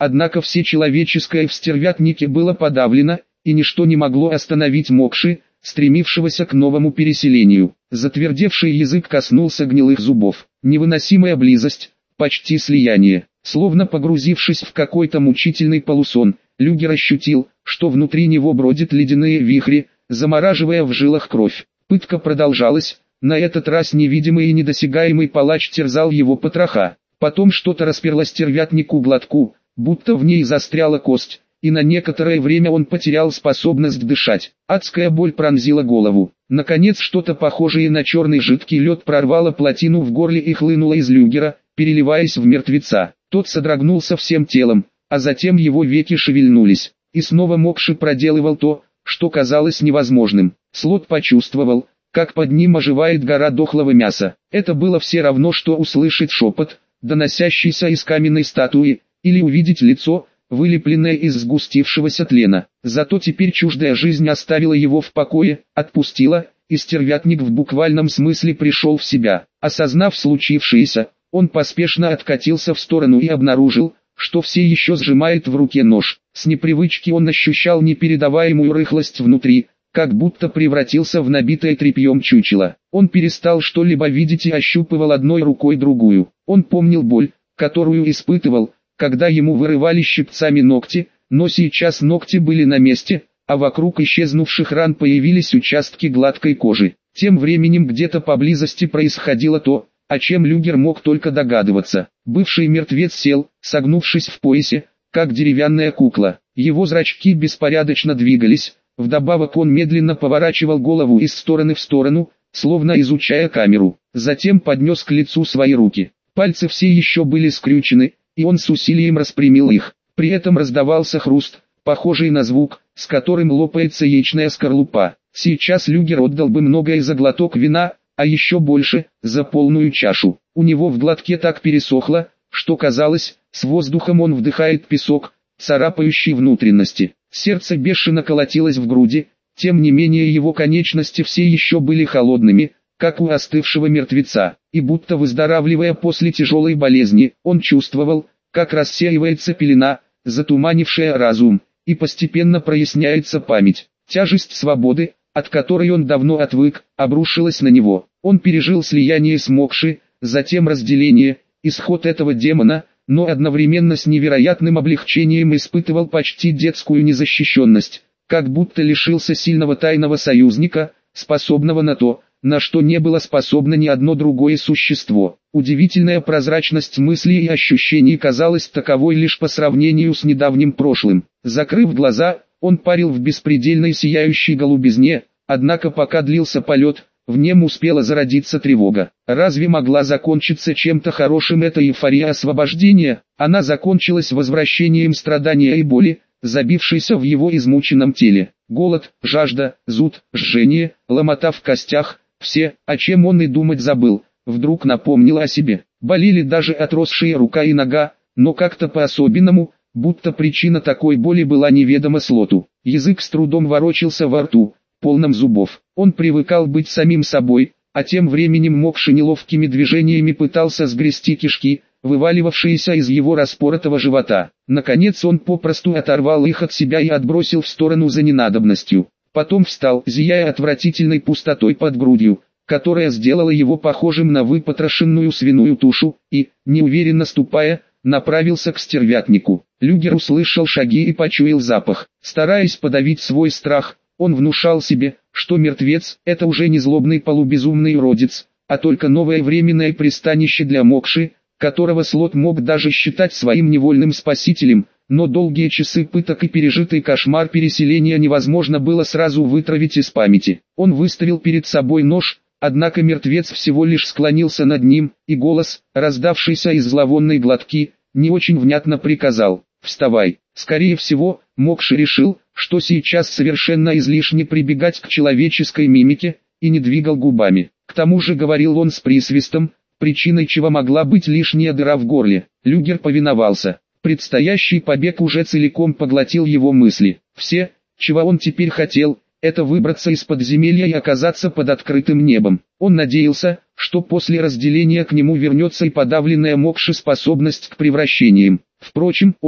однако все человеческое в стервятнике было подавлено, и ничто не могло остановить Мокши, стремившегося к новому переселению. Затвердевший язык коснулся гнилых зубов. Невыносимая близость, почти слияние. Словно погрузившись в какой-то мучительный полусон, Люгер ощутил, что внутри него бродят ледяные вихри, замораживая в жилах кровь. Пытка продолжалась, на этот раз невидимый и недосягаемый палач терзал его потроха. Потом что-то расперло стервятнику глотку, будто в ней застряла кость, и на некоторое время он потерял способность дышать. Адская боль пронзила голову. Наконец что-то похожее на черный жидкий лед прорвало плотину в горле и хлынуло из Люгера, переливаясь в мертвеца. Тот содрогнулся всем телом, а затем его веки шевельнулись. И снова Мокши проделывал то, что казалось невозможным. Слот почувствовал, как под ним оживает гора дохлого мяса. Это было все равно, что услышать шепот, доносящийся из каменной статуи, или увидеть лицо, вылепленное из сгустившегося тлена. Зато теперь чуждая жизнь оставила его в покое, отпустила, и стервятник в буквальном смысле пришел в себя. Осознав случившееся, он поспешно откатился в сторону и обнаружил, что все еще сжимает в руке нож. С непривычки он ощущал непередаваемую рыхлость внутри, как будто превратился в набитое тряпьем чучело. Он перестал что-либо видеть и ощупывал одной рукой другую. Он помнил боль, которую испытывал, когда ему вырывали щипцами ногти, но сейчас ногти были на месте, а вокруг исчезнувших ран появились участки гладкой кожи. Тем временем где-то поблизости происходило то, о чем Люгер мог только догадываться. Бывший мертвец сел, согнувшись в поясе, как деревянная кукла. Его зрачки беспорядочно двигались, вдобавок он медленно поворачивал голову из стороны в сторону, словно изучая камеру. Затем поднес к лицу свои руки. Пальцы все еще были скрючены, и он с усилием распрямил их. При этом раздавался хруст, похожий на звук, с которым лопается яичная скорлупа. Сейчас Люгер отдал бы многое за глоток вина, а еще больше, за полную чашу. У него в глотке так пересохло, что казалось, с воздухом он вдыхает песок, царапающий внутренности. Сердце бешено колотилось в груди, тем не менее его конечности все еще были холодными, как у остывшего мертвеца, и будто выздоравливая после тяжелой болезни, он чувствовал, как рассеивается пелена, затуманившая разум, и постепенно проясняется память. Тяжесть свободы, от которой он давно отвык, обрушилась на него. Он пережил слияние с Мокши, затем разделение, исход этого демона, но одновременно с невероятным облегчением испытывал почти детскую незащищенность, как будто лишился сильного тайного союзника, способного на то, на что не было способно ни одно другое существо. Удивительная прозрачность мыслей и ощущений казалась таковой лишь по сравнению с недавним прошлым. Закрыв глаза, он парил в беспредельной сияющей голубизне, однако пока длился полет, в нем успела зародиться тревога. Разве могла закончиться чем-то хорошим эта эйфория освобождения? Она закончилась возвращением страдания и боли, забившейся в его измученном теле. Голод, жажда, зуд, жжение, ломота в костях, все, о чем он и думать забыл, вдруг напомнило о себе. Болели даже отросшие рука и нога, но как-то по-особенному, будто причина такой боли была неведома Слоту. Язык с трудом ворочался во рту, полном зубов. Он привыкал быть самим собой, а тем временем Мокши неловкими движениями пытался сгрести кишки, вываливавшиеся из его распоротого живота. Наконец он попросту оторвал их от себя и отбросил в сторону за ненадобностью. Потом встал, зияя отвратительной пустотой под грудью, которая сделала его похожим на выпотрошенную свиную тушу, и, неуверенно ступая, направился к стервятнику. Люгер услышал шаги и почуял запах. Стараясь подавить свой страх, он внушал себе, что мертвец – это уже не злобный полубезумный уродец, а только новое временное пристанище для Мокши, которого Слот мог даже считать своим невольным спасителем, но долгие часы пыток и пережитый кошмар переселения невозможно было сразу вытравить из памяти. Он выставил перед собой нож, однако мертвец всего лишь склонился над ним, и голос, раздавшийся из зловонной глотки, не очень внятно приказал: «Вставай». Скорее всего, Мокши решил, что сейчас совершенно излишне прибегать к человеческой мимике, и не двигал губами. К тому же говорил он с присвистом, причиной чего могла быть лишняя дыра в горле. Люгер повиновался. Предстоящий побег уже целиком поглотил его мысли. Все, чего он теперь хотел, это выбраться из подземелья и оказаться под открытым небом. Он надеялся, что после разделения к нему вернется и подавленная Мокши способность к превращениям. Впрочем, он,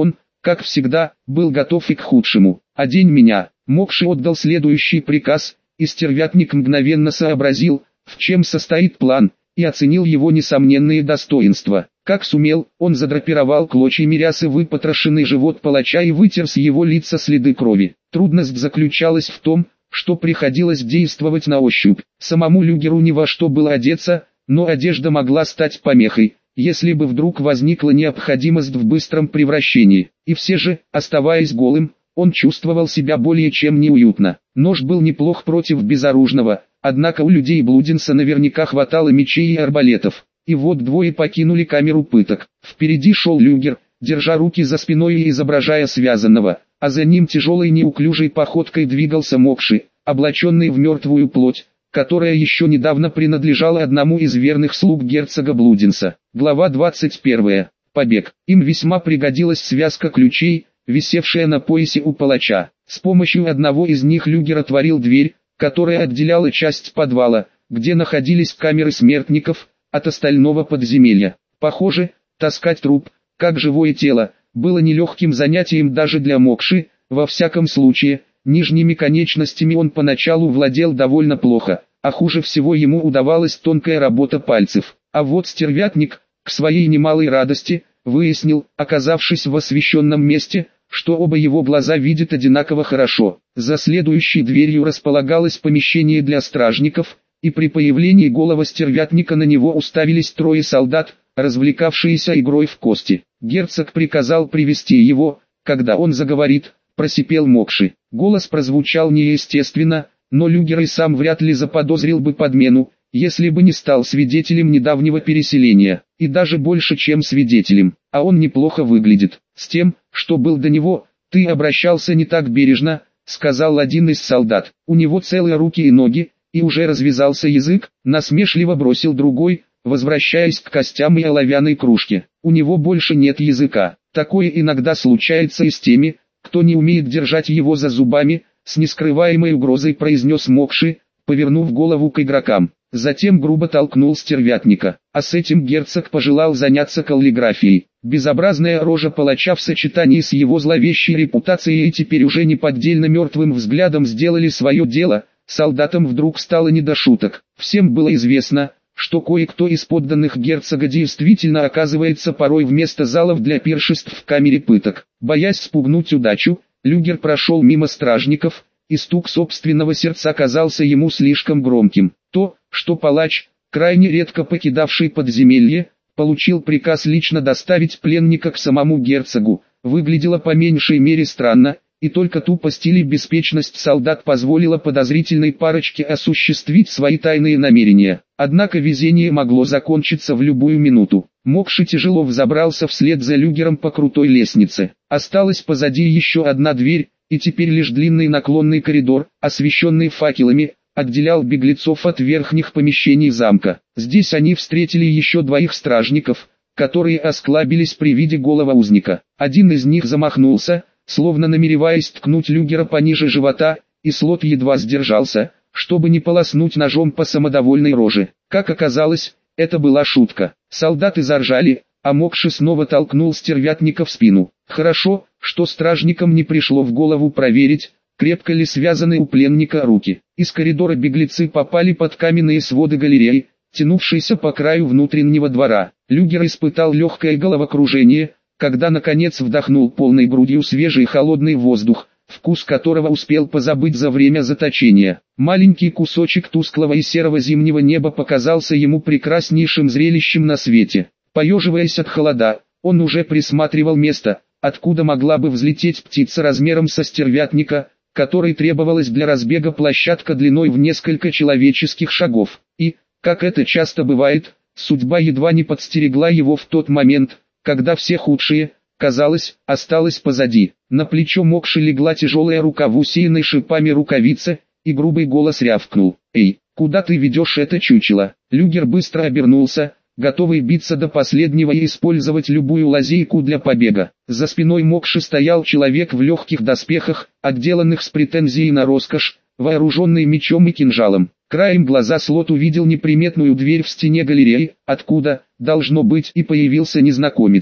как всегда, был готов и к худшему. «Одень меня!» Мокши отдал следующий приказ, и стервятник мгновенно сообразил, в чем состоит план, и оценил его несомненные достоинства. Как сумел, он задрапировал клочьями рясы выпотрошенный живот палача и вытер с его лица следы крови. Трудность заключалась в том, что приходилось действовать на ощупь. Самому Люгеру ни во что было одеться, но одежда могла стать помехой, если бы вдруг возникла необходимость в быстром превращении. И все же, оставаясь голым, он чувствовал себя более чем неуютно. Нож был неплох против безоружного, однако у людей Блудинса наверняка хватало мечей и арбалетов. И вот двое покинули камеру пыток. Впереди шел Люгер, держа руки за спиной и изображая связанного, а за ним тяжелой неуклюжей походкой двигался Мокши, облаченный в мертвую плоть, которая еще недавно принадлежала одному из верных слуг герцога Блудинса. Глава 21. Побег. Им весьма пригодилась связка ключей, висевшая на поясе у палача. С помощью одного из них Люгер отворил дверь, которая отделяла часть подвала, где находились камеры смертников, от остального подземелья. Похоже, таскать труп, как живое тело, было нелегким занятием даже для Мокши. Во всяком случае, нижними конечностями он поначалу владел довольно плохо, а хуже всего ему удавалась тонкая работа пальцев. А вот стервятник, к своей немалой радости, выяснил, оказавшись в освещенном месте, что оба его глаза видят одинаково хорошо. За следующей дверью располагалось помещение для стражников, и при появлении голого стервятника на него уставились трое солдат, развлекавшиеся игрой в кости. Герцог приказал привести его, когда он заговорит, просипел Мокши. Голос прозвучал неестественно, но Люгер и сам вряд ли заподозрил бы подмену, если бы не стал свидетелем недавнего переселения, и даже больше чем свидетелем. А он неплохо выглядит. С тем, что был до него, ты обращался не так бережно, сказал один из солдат. У него целые руки и ноги, и уже развязался язык, насмешливо бросил другой, возвращаясь к костям и оловянной кружке. У него больше нет языка. Такое иногда случается и с теми, кто не умеет держать его за зубами, с нескрываемой угрозой произнес Мокши, повернув голову к игрокам. Затем грубо толкнул стервятника, а с этим герцог пожелал заняться каллиграфией. Безобразная рожа палача в сочетании с его зловещей репутацией и теперь уже неподдельно мертвым взглядом сделали свое дело. Солдатам вдруг стало не до шуток. Всем было известно, что кое-кто из подданных герцога действительно оказывается порой вместо залов для пиршеств в камере пыток. Боясь спугнуть удачу, Люгер прошел мимо стражников, и стук собственного сердца казался ему слишком громким. То, что палач, крайне редко покидавший подземелье, получил приказ лично доставить пленника к самому герцогу, выглядело по меньшей мере странно, и только тупость или беспечность солдат позволила подозрительной парочке осуществить свои тайные намерения. Однако везение могло закончиться в любую минуту. Мокши тяжело взобрался вслед за Люгером по крутой лестнице. Осталась позади еще одна дверь, и теперь лишь длинный наклонный коридор, освещенный факелами, отделял беглецов от верхних помещений замка. Здесь они встретили еще двоих стражников, которые осклабились при виде голого узника. Один из них замахнулся, словно намереваясь ткнуть Люгера пониже живота, и Слот едва сдержался, чтобы не полоснуть ножом по самодовольной роже. Как оказалось, это была шутка. Солдаты заржали, а Мокши снова толкнул стервятника в спину. Хорошо, что стражникам не пришло в голову проверить, крепко ли связаны у пленника руки. Из коридора беглецы попали под каменные своды галереи, тянувшейся по краю внутреннего двора. Люгер испытал легкое головокружение, когда наконец вдохнул полной грудью свежий холодный воздух, вкус которого успел позабыть за время заточения. Маленький кусочек тусклого и серого зимнего неба показался ему прекраснейшим зрелищем на свете. Поеживаясь от холода, он уже присматривал место, откуда могла бы взлететь птица размером со стервятника, которой требовалась для разбега площадка длиной в несколько человеческих шагов. И, как это часто бывает, судьба едва не подстерегла его в тот момент, когда все худшее, казалось, осталось позади. На плечо Мокши легла тяжелая рука в усеянной шипами рукавице, и грубый голос рявкнул: «Эй, куда ты ведешь это чучело?» Люгер быстро обернулся, готовый биться до последнего и использовать любую лазейку для побега. За спиной Мокши стоял человек в легких доспехах, отделанных с претензией на роскошь, вооруженный мечом и кинжалом. Краем глаза Слот увидел неприметную дверь в стене галереи, откуда, должно быть, и появился незнакомец.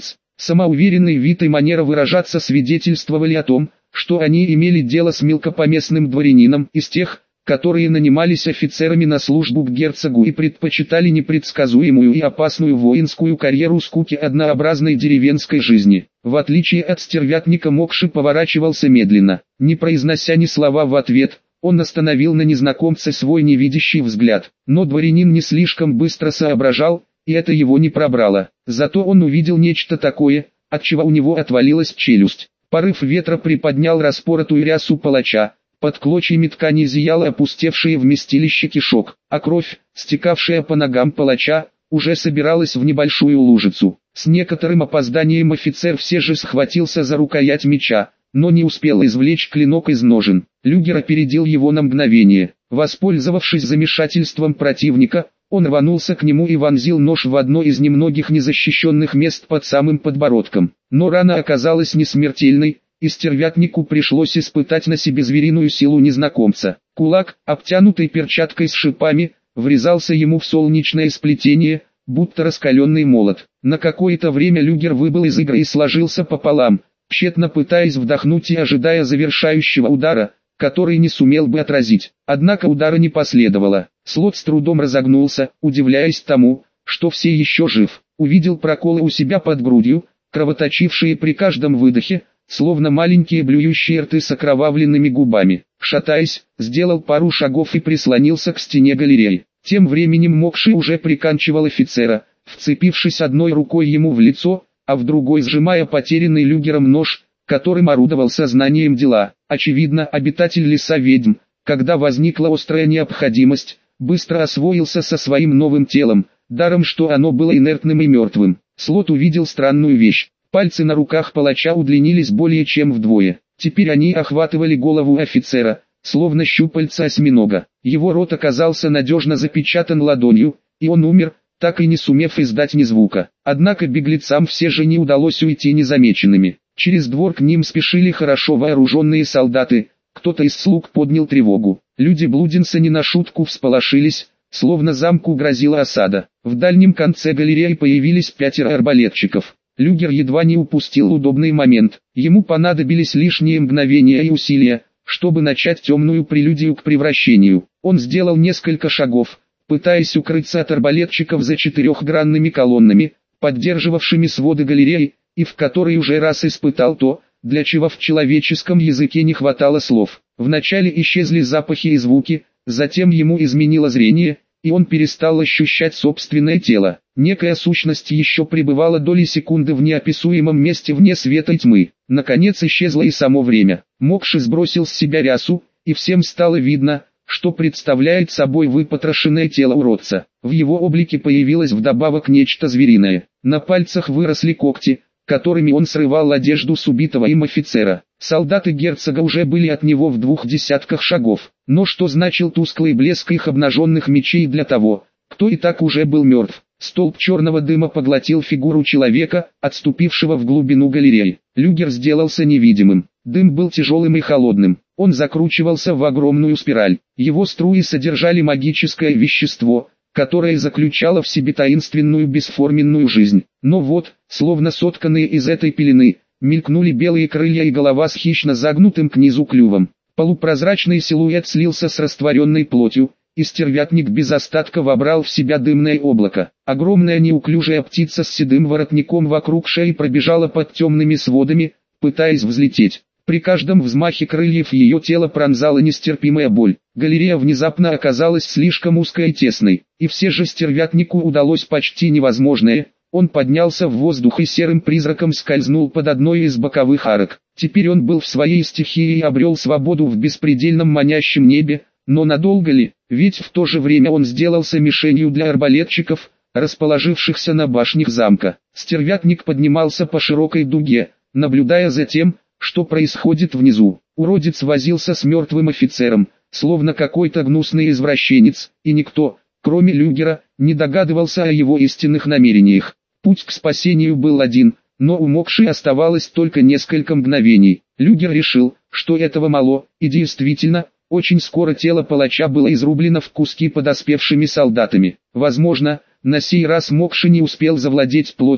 Самоуверенный вид и манера выражаться свидетельствовали о том, что они имели дело с мелкопоместным дворянином из тех, которые нанимались офицерами на службу к герцогу и предпочитали непредсказуемую и опасную воинскую карьеру скуке однообразной деревенской жизни. В отличие от стервятника, Мокши поворачивался медленно, не произнося ни слова в ответ. Он остановил на незнакомце свой невидящий взгляд, но дворянин не слишком быстро соображал, и это его не пробрало. Зато он увидел нечто такое, от чего у него отвалилась челюсть. Порыв ветра приподнял распоротую рясу палача. Под клочьями ткани зияло опустевшее вместилище кишок, а кровь, стекавшая по ногам палача, уже собиралась в небольшую лужицу. С некоторым опозданием офицер все же схватился за рукоять меча, но не успел извлечь клинок из ножен. Люгер опередил его на мгновение. Воспользовавшись замешательством противника, он рванулся к нему и вонзил нож в одно из немногих незащищенных мест под самым подбородком. Но рана оказалась не смертельной, и стервятнику пришлось испытать на себе звериную силу незнакомца. Кулак, обтянутый перчаткой с шипами, врезался ему в солнечное сплетение, будто раскаленный молот. На какое-то время Люгер выбыл из игры и сложился пополам, тщетно пытаясь вдохнуть и ожидая завершающего удара, который не сумел бы отразить. Однако удара не последовало. Слот с трудом разогнулся, удивляясь тому, что все еще жив. Увидел проколы у себя под грудью, кровоточившие при каждом выдохе, словно маленькие блюющие рты с окровавленными губами. Шатаясь, сделал пару шагов и прислонился к стене галереи. Тем временем Мокши уже приканчивал офицера, вцепившись одной рукой ему в лицо, а в другой сжимая потерянный Люгером нож, которым орудовал сознанием дела. Очевидно, обитатель леса ведьм, когда возникла острая необходимость, быстро освоился со своим новым телом, даром что оно было инертным и мертвым. Слот увидел странную вещь. Пальцы на руках палача удлинились более чем вдвое. Теперь они охватывали голову офицера, словно щупальца осьминога. Его рот оказался надежно запечатан ладонью, и он умер, так и не сумев издать ни звука. Однако беглецам все же не удалось уйти незамеченными. Через двор к ним спешили хорошо вооруженные солдаты, кто-то из слуг поднял тревогу. Люди Блудинса не на шутку всполошились, словно замку грозила осада. В дальнем конце галереи появились 5 арбалетчиков. Люгер едва не упустил удобный момент. Ему понадобились лишние мгновения и усилия, чтобы начать темную прелюдию к превращению. Он сделал несколько шагов, пытаясь укрыться от арбалетчиков за 4-гранными колоннами, поддерживавшими своды галереи, и в которой уже раз испытал то, для чего в человеческом языке не хватало слов. Вначале исчезли запахи и звуки, затем ему изменило зрение, и он перестал ощущать собственное тело. Некая сущность еще пребывала доли секунды в неописуемом месте вне света и тьмы. Наконец исчезло и само время. Мокши сбросил с себя рясу, и всем стало видно, что представляет собой выпотрошенное тело уродца. В его облике появилось вдобавок нечто звериное. На пальцах выросли когти, которыми он срывал одежду с убитого им офицера. Солдаты герцога уже были от него в 20 шагов. Но что значил тусклый блеск их обнаженных мечей для того, кто и так уже был мертв? Столб черного дыма поглотил фигуру человека, отступившего в глубину галереи. Люгер сделался невидимым. Дым был тяжелым и холодным. Он закручивался в огромную спираль. Его струи содержали магическое вещество, которое заключало в себе таинственную бесформенную жизнь. Но вот, словно сотканные из этой пелены, мелькнули белые крылья и голова с хищно загнутым к низу клювом. Полупрозрачный силуэт слился с растворенной плотью, и стервятник без остатка вобрал в себя дымное облако. Огромная неуклюжая птица с седым воротником вокруг шеи пробежала под темными сводами, пытаясь взлететь. При каждом взмахе крыльев ее тело пронзала нестерпимая боль. Галерея внезапно оказалась слишком узкой и тесной, и все же стервятнику удалось почти невозможное. Он поднялся в воздух и серым призраком скользнул под одной из боковых арок. Теперь он был в своей стихии и обрел свободу в беспредельном манящем небе, но надолго ли? Ведь в то же время он сделался мишенью для арбалетчиков, расположившихся на башнях замка. Стервятник поднимался по широкой дуге, наблюдая за тем, что происходит внизу. Уродец возился с мертвым офицером, словно какой-то гнусный извращенец, и никто, кроме Люгера, не догадывался о его истинных намерениях. Путь к спасению был один, но у Мокши оставалось только несколько мгновений. Люгер решил, что этого мало, и действительно, очень скоро тело палача было изрублено в куски подоспевшими солдатами. Возможно, на сей раз Мокши не успел завладеть плотью,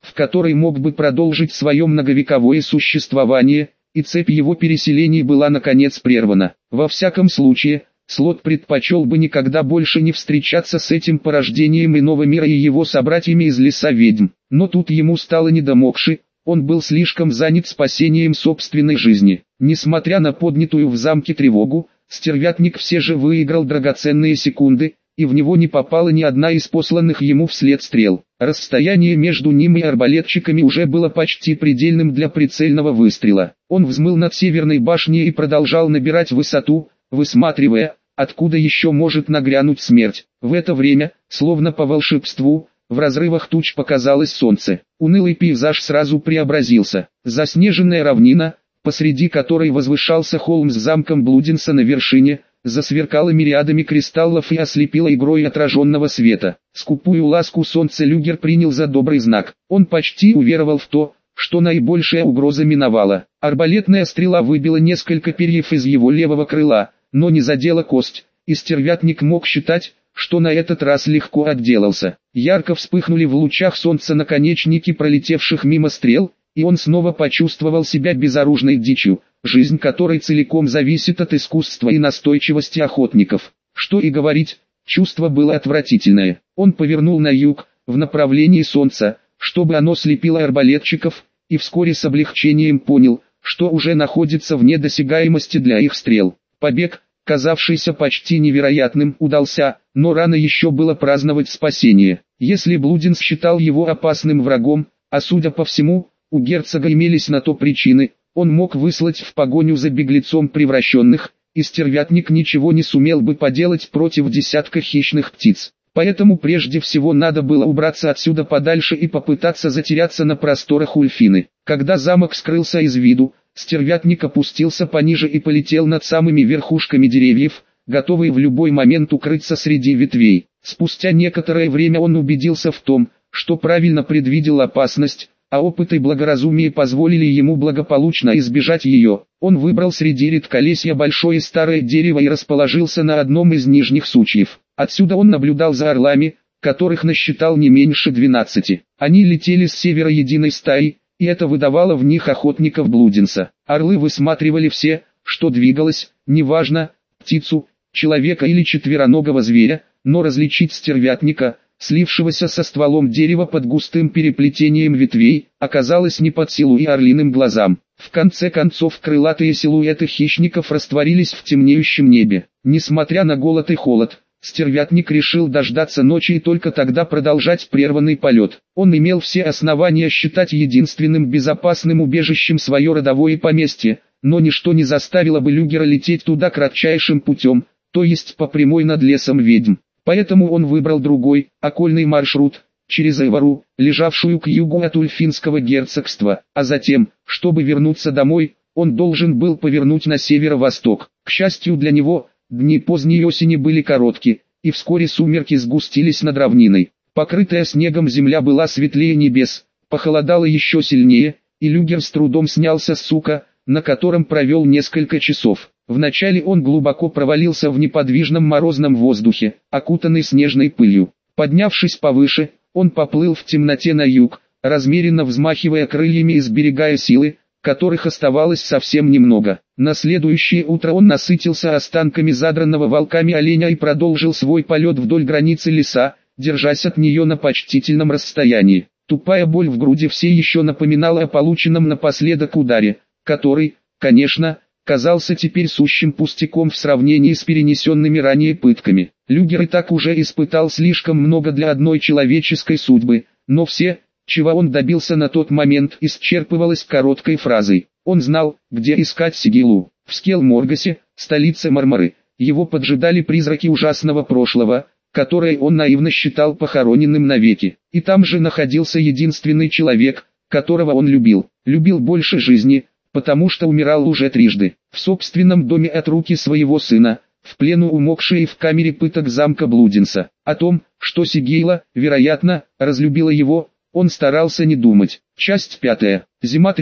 в которой мог бы продолжить свое многовековое существование, и цепь его переселений была наконец прервана. Во всяком случае, Слот предпочел бы никогда больше не встречаться с этим порождением иного мира и его собратьями из леса ведьм. Но тут ему стало не до мокши, он был слишком занят спасением собственной жизни. Несмотря на поднятую в замке тревогу, стервятник все же выиграл драгоценные секунды, и в него не попала ни одна из посланных ему вслед стрел. Расстояние между ним и арбалетчиками уже было почти предельным для прицельного выстрела. Он взмыл над северной башней и продолжал набирать высоту, высматривая, откуда еще может нагрянуть смерть. В это время, словно по волшебству, в разрывах туч показалось солнце. Унылый пейзаж сразу преобразился. Заснеженная равнина, посреди которой возвышался холм с замком Блудинса на вершине, засверкала мириадами кристаллов и ослепила игрой отраженного света. Скупую ласку солнца Люгер принял за добрый знак. Он почти уверовал в то, что наибольшая угроза миновала. Арбалетная стрела выбила несколько перьев из его левого крыла, но не задела кость, и стервятник мог считать, что на этот раз легко отделался. Ярко вспыхнули в лучах солнца наконечники пролетевших мимо стрел, и он снова почувствовал себя безоружной дичью, жизнь которой целиком зависит от искусства и настойчивости охотников. Что и говорить, чувство было отвратительное. Он повернул на юг, в направлении солнца, чтобы оно слепило арбалетчиков, и вскоре с облегчением понял, что уже находится вне досягаемости для их стрел. Побег, казавшийся почти невероятным, удался, но рано еще было праздновать спасение. Если Блудинс считал его опасным врагом, а судя по всему, у герцога имелись на то причины, он мог выслать в погоню за беглецом превращенных, и стервятник ничего не сумел бы поделать против десятка хищных птиц. Поэтому прежде всего надо было убраться отсюда подальше и попытаться затеряться на просторах Ульфины. Когда замок скрылся из виду, стервятник опустился пониже и полетел над самыми верхушками деревьев, готовый в любой момент укрыться среди ветвей. Спустя некоторое время он убедился в том, что правильно предвидел опасность, а опыт и благоразумие позволили ему благополучно избежать ее. Он выбрал среди редколесья большое старое дерево и расположился на одном из нижних сучьев. Отсюда он наблюдал за орлами, которых насчитал не меньше 12. Они летели с севера единой стаей, и это выдавало в них охотников Блудинса. Орлы высматривали все, что двигалось, неважно, птицу, человека или четвероногого зверя, но различить стервятника, слившегося со стволом дерева под густым переплетением ветвей, оказалось не под силу и орлиным глазам. В конце концов крылатые силуэты хищников растворились в темнеющем небе. Несмотря на голод и холод, стервятник решил дождаться ночи и только тогда продолжать прерванный полет. Он имел все основания считать единственным безопасным убежищем свое родовое поместье, но ничто не заставило бы Люгера лететь туда кратчайшим путем, то есть по прямой над лесом ведьм. Поэтому он выбрал другой, окольный маршрут, через Эвару, лежавшую к югу от Ульфинского герцогства, а затем, чтобы вернуться домой, он должен был повернуть на северо-восток. К счастью для него, дни поздней осени были коротки, и вскоре сумерки сгустились над равниной. Покрытая снегом земля была светлее небес, похолодало еще сильнее, и Люгер с трудом снялся с сука, на котором провел несколько часов. Вначале он глубоко провалился в неподвижном морозном воздухе, окутанный снежной пылью. Поднявшись повыше, он поплыл в темноте на юг, размеренно взмахивая крыльями и сберегая силы, которых оставалось совсем немного. На следующее утро он насытился останками задранного волками оленя и продолжил свой полет вдоль границы леса, держась от нее на почтительном расстоянии. Тупая боль в груди все еще напоминала о полученном напоследок ударе, который, конечно, казался теперь сущим пустяком в сравнении с перенесенными ранее пытками. Люгер и так уже испытал слишком много для одной человеческой судьбы, но все, чего он добился на тот момент, исчерпывалось короткой фразой. Он знал, где искать Сигилу. В Скелморгасе, столице Мармары, его поджидали призраки ужасного прошлого, которое он наивно считал похороненным навеки. И там же находился единственный человек, которого он любил. Любил больше жизни, потому что умирал уже трижды. В собственном доме от руки своего сына, в плену у Мокши и в камере пыток замка Блудинса. О том, что Сигейла, вероятно, разлюбила его, он старался не думать. Часть 5. Зима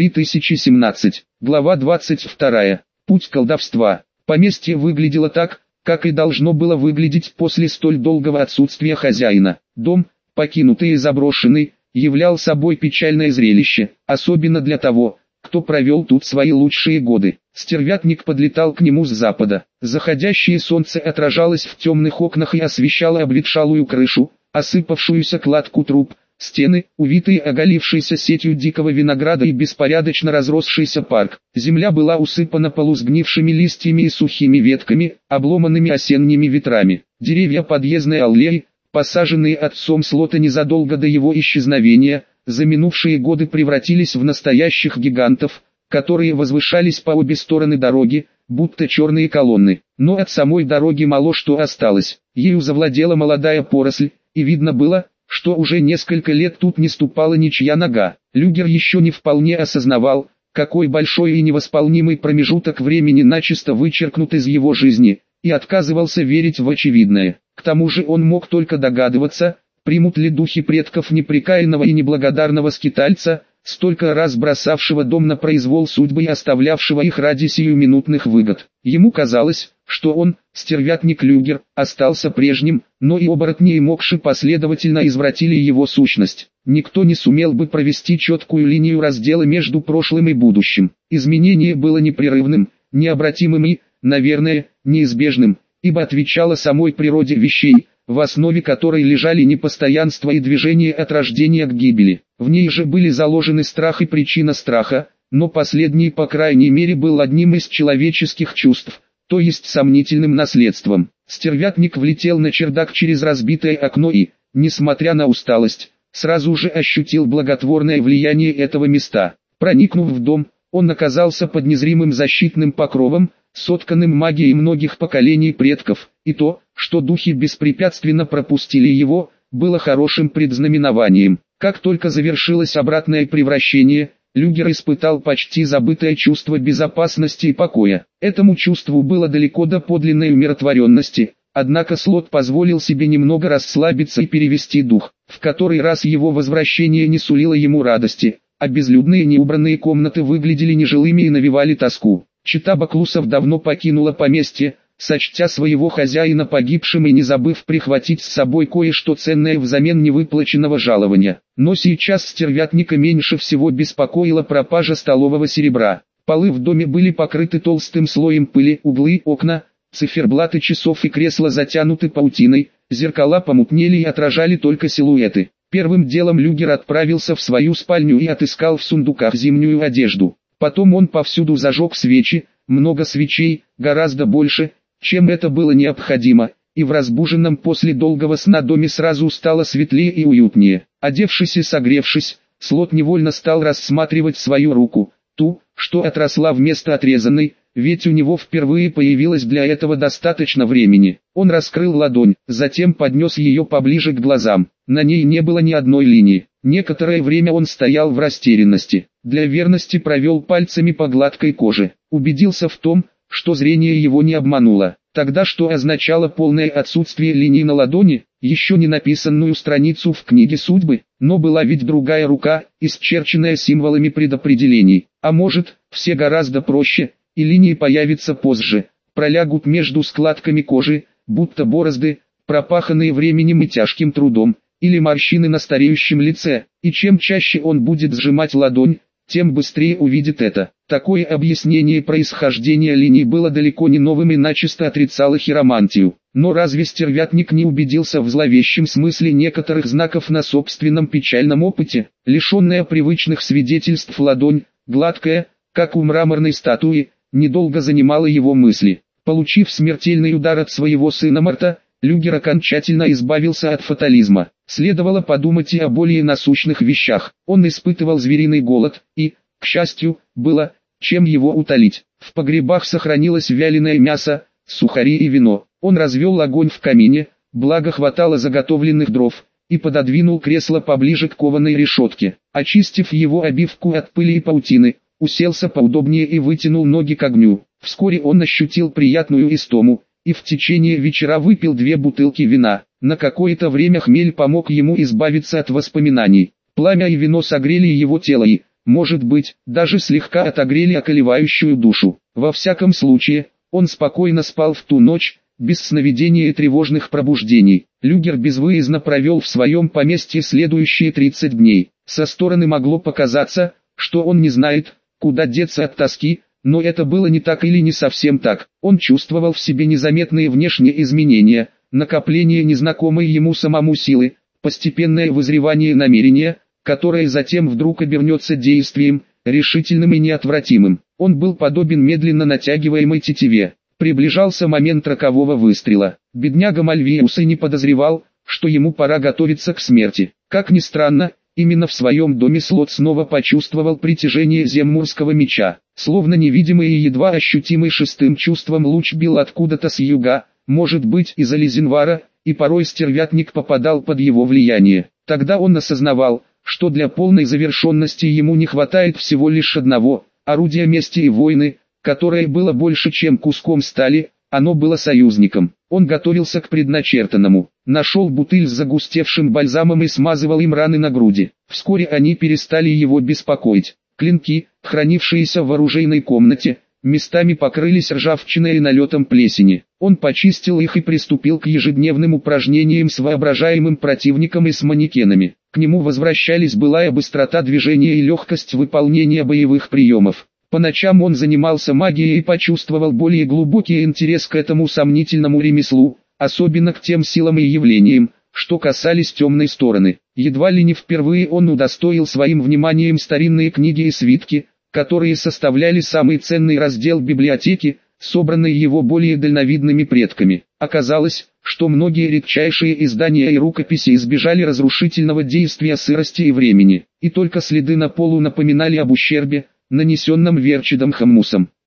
3017. Глава 22. Путь колдовства. Поместье выглядело так, как и должно было выглядеть после столь долгого отсутствия хозяина. Дом, покинутый и заброшенный, являл собой печальное зрелище, особенно для того, кто провел тут свои лучшие годы. Стервятник подлетал к нему с запада. Заходящее солнце отражалось в темных окнах и освещало обветшалую крышу, осыпавшуюся кладку труб, стены, увитые оголившейся сетью дикого винограда и беспорядочно разросшийся парк. Земля была усыпана полусгнившими листьями и сухими ветками, обломанными осенними ветрами. Деревья подъездной аллеи, посаженные отцом Слота незадолго до его исчезновения, за минувшие годы превратились в настоящих гигантов, которые возвышались по обе стороны дороги, будто черные колонны. Но от самой дороги мало что осталось. Ею завладела молодая поросль, и видно было, что уже несколько лет тут не ступала ничья нога. Люгер еще не вполне осознавал, какой большой и невосполнимый промежуток времени начисто вычеркнут из его жизни, и отказывался верить в очевидное. К тому же он мог только догадываться, примут ли духи предков непрекаянного и неблагодарного скитальца, столько раз бросавшего дом на произвол судьбы и оставлявшего их ради сиюминутных выгод. Ему казалось, что он, стервятник Люгер, остался прежним, но и оборотни и мокши последовательно извратили его сущность. Никто не сумел бы провести четкую линию раздела между прошлым и будущим. Изменение было непрерывным, необратимым и, наверное, неизбежным, ибо отвечало самой природе вещей, в основе которой лежали непостоянство и движение от рождения к гибели. В ней же были заложены страх и причина страха, но последний по крайней мере был одним из человеческих чувств, то есть сомнительным наследством. Стервятник влетел на чердак через разбитое окно и, несмотря на усталость, сразу же ощутил благотворное влияние этого места. Проникнув в дом, он оказался под незримым защитным покровом, сотканным магией многих поколений предков, и то, что духи беспрепятственно пропустили его, было хорошим предзнаменованием. Как только завершилось обратное превращение, Люгер испытал почти забытое чувство безопасности и покоя. Этому чувству было далеко до подлинной умиротворенности, однако Слот позволил себе немного расслабиться и перевести дух. В который раз его возвращение не сулило ему радости, а безлюдные неубранные комнаты выглядели нежилыми и навевали тоску. Чета Баклусов давно покинула поместье, сочтя своего хозяина погибшим и не забыв прихватить с собой кое-что ценное взамен невыплаченного жалования. Но сейчас стервятника меньше всего беспокоила пропажа столового серебра. Полы в доме были покрыты толстым слоем пыли, углы, окна, циферблаты часов и кресла затянуты паутиной, зеркала помутнели и отражали только силуэты. Первым делом Люгер отправился в свою спальню и отыскал в сундуках зимнюю одежду. Потом он повсюду зажег свечи, много свечей, гораздо больше, чем это было необходимо, и в разбуженном после долгого сна доме сразу стало светлее и уютнее. Одевшись и согревшись, Слот невольно стал рассматривать свою руку, ту, что отросла вместо отрезанной, ведь у него впервые появилось для этого достаточно времени. Он раскрыл ладонь, затем поднес ее поближе к глазам. На ней не было ни одной линии. Некоторое время он стоял в растерянности. Для верности провел пальцами по гладкой коже. Убедился в том, что зрение его не обмануло. Тогда что означало полное отсутствие линий на ладони, еще не написанную страницу в книге судьбы, но была ведь другая рука, исчерченная символами предопределений. А может, все гораздо проще, и линии появятся позже, пролягут между складками кожи, будто борозды, пропаханные временем и тяжким трудом, или морщины на стареющем лице, и чем чаще он будет сжимать ладонь, тем быстрее увидит это. Такое объяснение происхождения линий было далеко не новым и начисто отрицало хиромантию. Но разве стервятник не убедился в зловещем смысле некоторых знаков на собственном печальном опыте? Лишенная привычных свидетельств ладонь, гладкая, как у мраморной статуи, недолго занимала его мысли. Получив смертельный удар от своего сына Марта, Люгер окончательно избавился от фатализма. Следовало подумать и о более насущных вещах. Он испытывал звериный голод, и, к счастью, было, чем его утолить. В погребах сохранилось вяленое мясо, сухари и вино. Он развел огонь в камине, благо хватало заготовленных дров, и пододвинул кресло поближе к кованой решетке. Очистив его обивку от пыли и паутины, уселся поудобнее и вытянул ноги к огню. Вскоре он ощутил приятную истому, и в течение вечера выпил 2 бутылки вина. На какое-то время хмель помог ему избавиться от воспоминаний. Пламя и вино согрели его тело и, может быть, даже слегка отогрели околевающую душу. Во всяком случае, он спокойно спал в ту ночь, без сновидений и тревожных пробуждений. Люгер безвыездно провел в своем поместье следующие 30 дней. Со стороны могло показаться, что он не знает, куда деться от тоски, но это было не так или не совсем так. Он чувствовал в себе незаметные внешние изменения, накопление незнакомой ему самому силы, постепенное вызревание намерения, которое затем вдруг обернется действием, решительным и неотвратимым. Он был подобен медленно натягиваемой тетиве. Приближался момент рокового выстрела. Бедняга Мальвиус и не подозревал, что ему пора готовиться к смерти. Как ни странно, именно в своем доме Слот снова почувствовал притяжение земмурского меча. Словно невидимый и едва ощутимый шестым чувством луч бил откуда-то с юга, может быть из Ализенвара, и порой стервятник попадал под его влияние. Тогда он осознавал, что для полной завершенности ему не хватает всего лишь одного – орудия мести и войны, которое было больше чем куском стали, оно было союзником. Он готовился к предначертанному, нашел бутыль с загустевшим бальзамом и смазывал им раны на груди. Вскоре они перестали его беспокоить. Клинки, хранившиеся в оружейной комнате, местами покрылись ржавчиной и налетом плесени. Он почистил их и приступил к ежедневным упражнениям с воображаемым противником и с манекенами. К нему возвращались былая быстрота движения и легкость выполнения боевых приемов. По ночам он занимался магией и почувствовал более глубокий интерес к этому сомнительному ремеслу, особенно к тем силам и явлениям, что касались темной стороны. Едва ли не впервые он удостоил своим вниманием старинные книги и свитки, которые составляли самый ценный раздел библиотеки, собранной его более дальновидными предками. Оказалось, что многие редчайшие издания и рукописи избежали разрушительного действия сырости и времени, и только следы на полу напоминали об ущербе, нанесенном Верчедом Хаммусом.